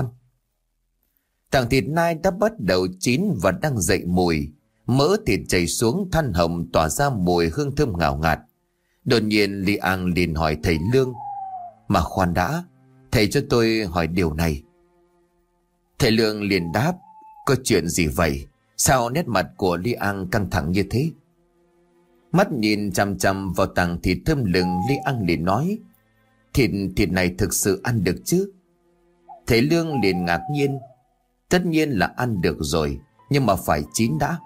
Tảng thịt nai đã bắt đầu chín và đang dậy mùi. Mỡ thịt chảy xuống than hồng tỏa ra mùi hương thơm ngào ngạt. Đột nhiên Lý An liền hỏi thầy Lương: Mà khoan đã, thầy cho tôi hỏi điều này. Thầy Lương liền đáp: Có chuyện gì vậy? Sao nét mặt của Li An căng thẳng như thế? Mắt nhìn chằm chằm vào tảng thịt thơm lừng, Li An liền nói: Thịt thịt này thực sự ăn được chứ? Thầy Lương liền ngạc nhiên: Tất nhiên là ăn được rồi, nhưng mà phải chín đã.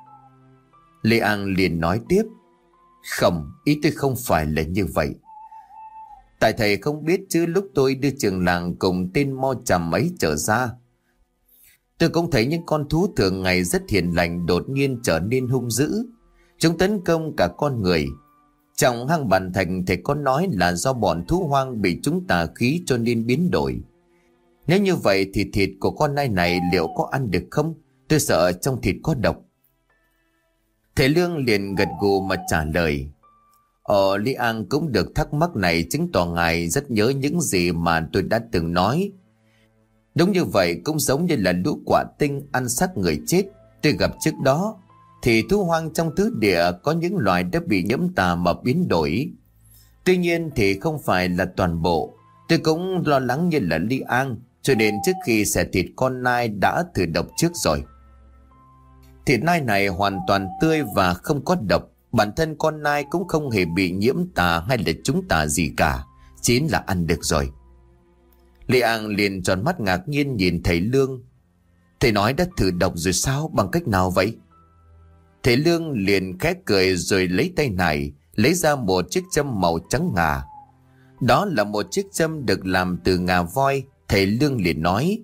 Li An liền nói tiếp: Không, ý tôi không phải là như vậy. Tại thầy không biết chứ, lúc tôi đưa trường làng cùng tên Mo Trầm ấy trở ra, tôi cũng thấy những con thú thường ngày rất hiền lành đột nhiên trở nên hung dữ. Chúng tấn công cả con người. Trong hang bàn thành, thầy có nói là do bọn thú hoang bị chúng tà khí cho nên biến đổi. Nếu như vậy thì thịt của con nai này liệu có ăn được không? Tôi sợ trong thịt có độc. Thầy Lương liền gật gù mà trả lời: Ờ, Li An cũng được thắc mắc này, chứng tỏ ngài rất nhớ những gì mà tôi đã từng nói. Đúng như vậy, cũng giống như là lũ quả tinh ăn xác người chết tôi gặp trước đó, thì thú hoang trong tứ địa có những loài đã bị nhiễm tà mà biến đổi. Tuy nhiên thì không phải là toàn bộ. Tôi cũng lo lắng như là Li An, cho nên trước khi xẻ thịt con nai đã thử độc trước rồi. Thịt nai này hoàn toàn tươi và không có độc. Bản thân con nai cũng không hề bị nhiễm tà hay là trúng tà gì cả, chín là ăn được rồi. Li An liền tròn mắt ngạc nhiên nhìn thầy Lương: Thầy nói đã thử độc rồi sao? Bằng cách nào vậy? Thầy Lương liền khẽ cười rồi lấy tay này lấy ra một chiếc châm màu trắng ngà. Đó là một chiếc châm được làm từ ngà voi. Thầy Lương liền nói: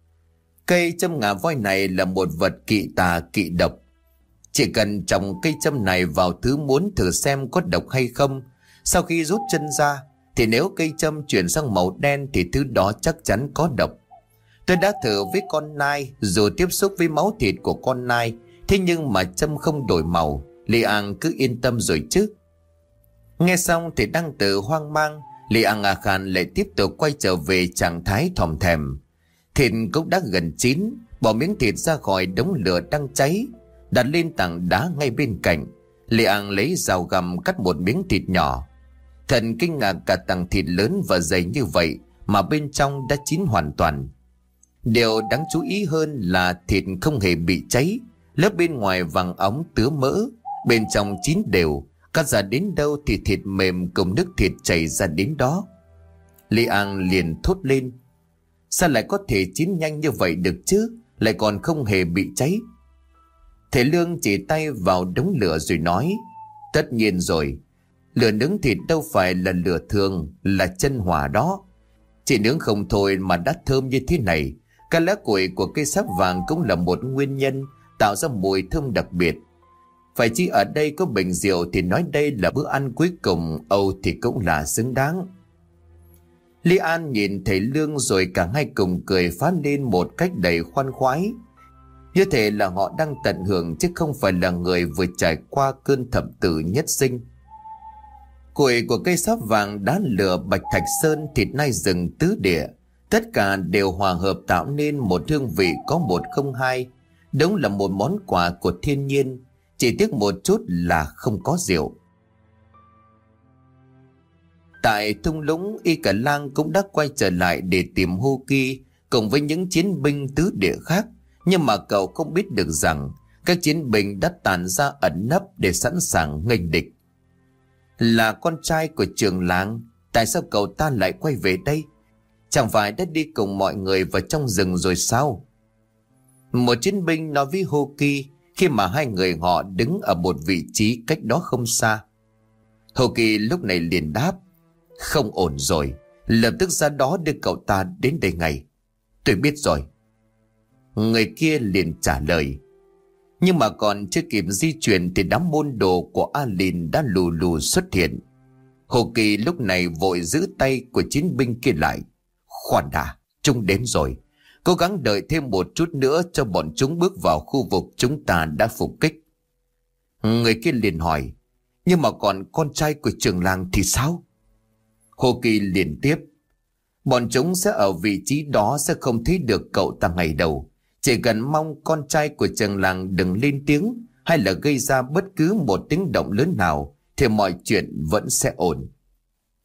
Cây châm ngà voi này là một vật kỵ tà kỵ độc. Chỉ cần trồng cây châm này vào thứ muốn thử xem có độc hay không. Sau khi rút chân ra thì nếu cây châm chuyển sang màu đen thì thứ đó chắc chắn có độc. Tôi đã thử với con nai, dù tiếp xúc với máu thịt của con nai, thế nhưng mà châm không đổi màu. Li An cứ yên tâm rồi chứ. Nghe xong thì đang tự hoang mang, Li An A Khan lại tiếp tục quay trở về trạng thái thòm thèm. Thịt cũng đã gần chín, bỏ miếng thịt ra khỏi đống lửa đang cháy, đặt lên tảng đá ngay bên cạnh. Li An lấy dao găm cắt một miếng thịt nhỏ. Thần kinh ngạc, cả tảng thịt lớn và dày như vậy mà bên trong đã chín hoàn toàn. Điều đáng chú ý hơn là thịt không hề bị cháy, lớp bên ngoài vàng óng tứa mỡ, bên trong chín đều, cắt ra đến đâu thì thịt mềm cùng nước thịt chảy ra đến đó. Li An liền thốt lên: Sao lại có thể chín nhanh như vậy được chứ, lại còn không hề bị cháy? Thầy Lương chỉ tay vào đống lửa rồi nói: Tất nhiên rồi, lửa nướng thịt đâu phải là lửa thường, là chân hỏa đó. Chỉ nướng không thôi mà đã thơm như thế này. Cái lá củi của cây sáp vàng cũng là một nguyên nhân tạo ra mùi thơm đặc biệt. Phải chi ở đây có bình rượu thì nói đây là bữa ăn cuối cùng, Âu thì cũng là xứng đáng. Li An nhìn thầy Lương rồi cả hai cùng cười phá lên một cách đầy khoan khoái, như thể là họ đang tận hưởng chứ không phải là người vừa trải qua cơn thập tử nhất sinh. Củi của cây sáp vàng, đá lửa, bạch thạch sơn, thịt nai rừng tứ địa, tất cả đều hòa hợp tạo nên một hương vị có một không hai. Đúng là một món quà của thiên nhiên, chỉ tiếc một chút là không có rượu. Tại thung lũng, Y Cả Lang cũng đã quay trở lại để tìm Hô Kỳ cùng với những chiến binh tứ địa khác. Nhưng mà cậu không biết được rằng các chiến binh đã tản ra ẩn nấp để sẵn sàng nghênh địch. Là con trai của trưởng làng, tại sao cậu ta lại quay về đây? Chẳng phải đã đi cùng mọi người vào trong rừng rồi sao? Một chiến binh nói với Hô Kỳ khi mà hai người họ đứng ở một vị trí cách đó không xa. Hô Kỳ lúc này liền đáp: Không ổn rồi, lập tức ra đó đưa cậu ta đến đây ngay. Tôi biết rồi. Người kia liền trả lời. Nhưng mà còn chưa kịp di chuyển thì đám môn đồ của A Lìn đã lù lù xuất hiện. Hồ Kỳ lúc này vội giữ tay của chiến binh kia lại. Khoan đã, chúng đến rồi. Cố gắng đợi thêm một chút nữa cho bọn chúng bước vào khu vực chúng ta đã phục kích. Người kia liền hỏi: Nhưng mà còn con trai của trưởng làng thì sao? Hồ Kỳ liền tiếp: Bọn chúng sẽ ở vị trí đó, sẽ không thấy được cậu ta ngày đầu. Chỉ cần mong con trai của trưởng làng đừng lên tiếng hay là gây ra bất cứ một tiếng động lớn nào thì mọi chuyện vẫn sẽ ổn.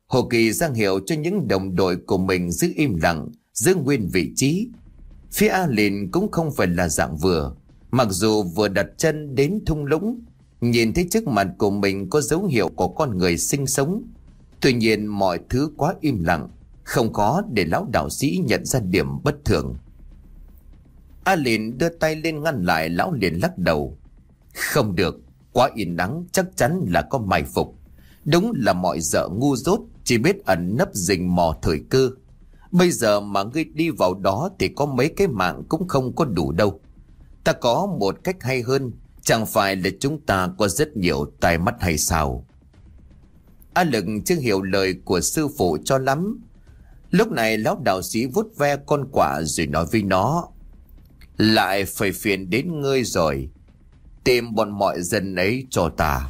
Hồ Kỳ ra hiệu cho những đồng đội của mình giữ im lặng, giữ nguyên vị trí. Phía A Lìn cũng không phải là dạng vừa. Mặc dù vừa đặt chân đến thung lũng, nhìn thấy trước mặt của mình có dấu hiệu của con người sinh sống. Tuy nhiên mọi thứ quá im lặng, không khó để lão đạo sĩ nhận ra điểm bất thường. A Lìn đưa tay lên ngăn lại, lão liền lắc đầu. Không được, quá yên nắng, chắc chắn là có mai phục. Đúng là mọi dợ ngu dốt, chỉ biết ẩn nấp rình mò thời cơ. Bây giờ mà ngươi đi vào đó thì có mấy cái mạng cũng không có đủ đâu. Ta có một cách hay hơn, chẳng phải là chúng ta có rất nhiều tai mắt hay sao? A Lực chưa hiểu lời của sư phụ cho lắm. Lúc này lão đạo sĩ vuốt ve con quạ rồi nói với nó. Lại phải phiền đến ngươi rồi. Tìm bọn mọi dân ấy cho ta.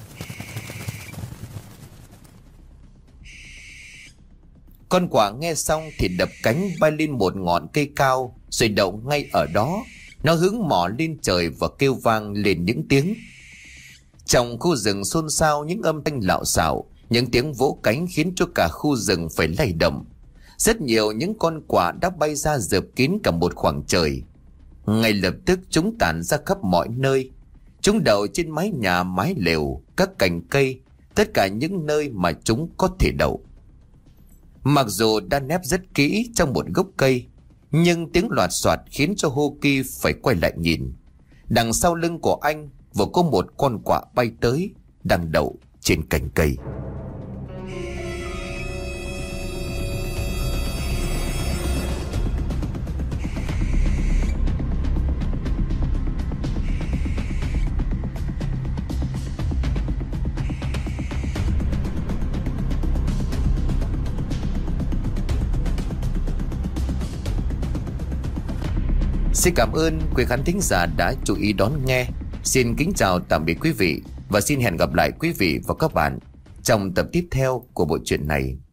Con quạ nghe xong thì đập cánh bay lên một ngọn cây cao, rồi đậu ngay ở đó. Nó hướng mỏ lên trời và kêu vang lên những tiếng. Trong khu rừng xôn xao những âm thanh lạo xạo, những tiếng vỗ cánh khiến cho cả khu rừng phải lay động. Rất nhiều những con quạ đã bay ra rợp kín cả một khoảng trời. Ngay lập tức chúng tản ra khắp mọi nơi. Chúng đậu trên mái nhà, mái lều, các cành cây, tất cả những nơi mà chúng có thể đậu. Mặc dù đã nép rất kỹ trong một gốc cây, nhưng tiếng loạt soạt khiến cho Hô Kỳ phải quay lại nhìn. Đằng sau lưng của anh vừa có một con quạ bay tới, đang đậu trên cành cây. Xin cảm ơn quý khán thính giả đã chú ý đón nghe. Xin kính chào tạm biệt quý vị và xin hẹn gặp lại quý vị và các bạn trong tập tiếp theo của bộ truyện này.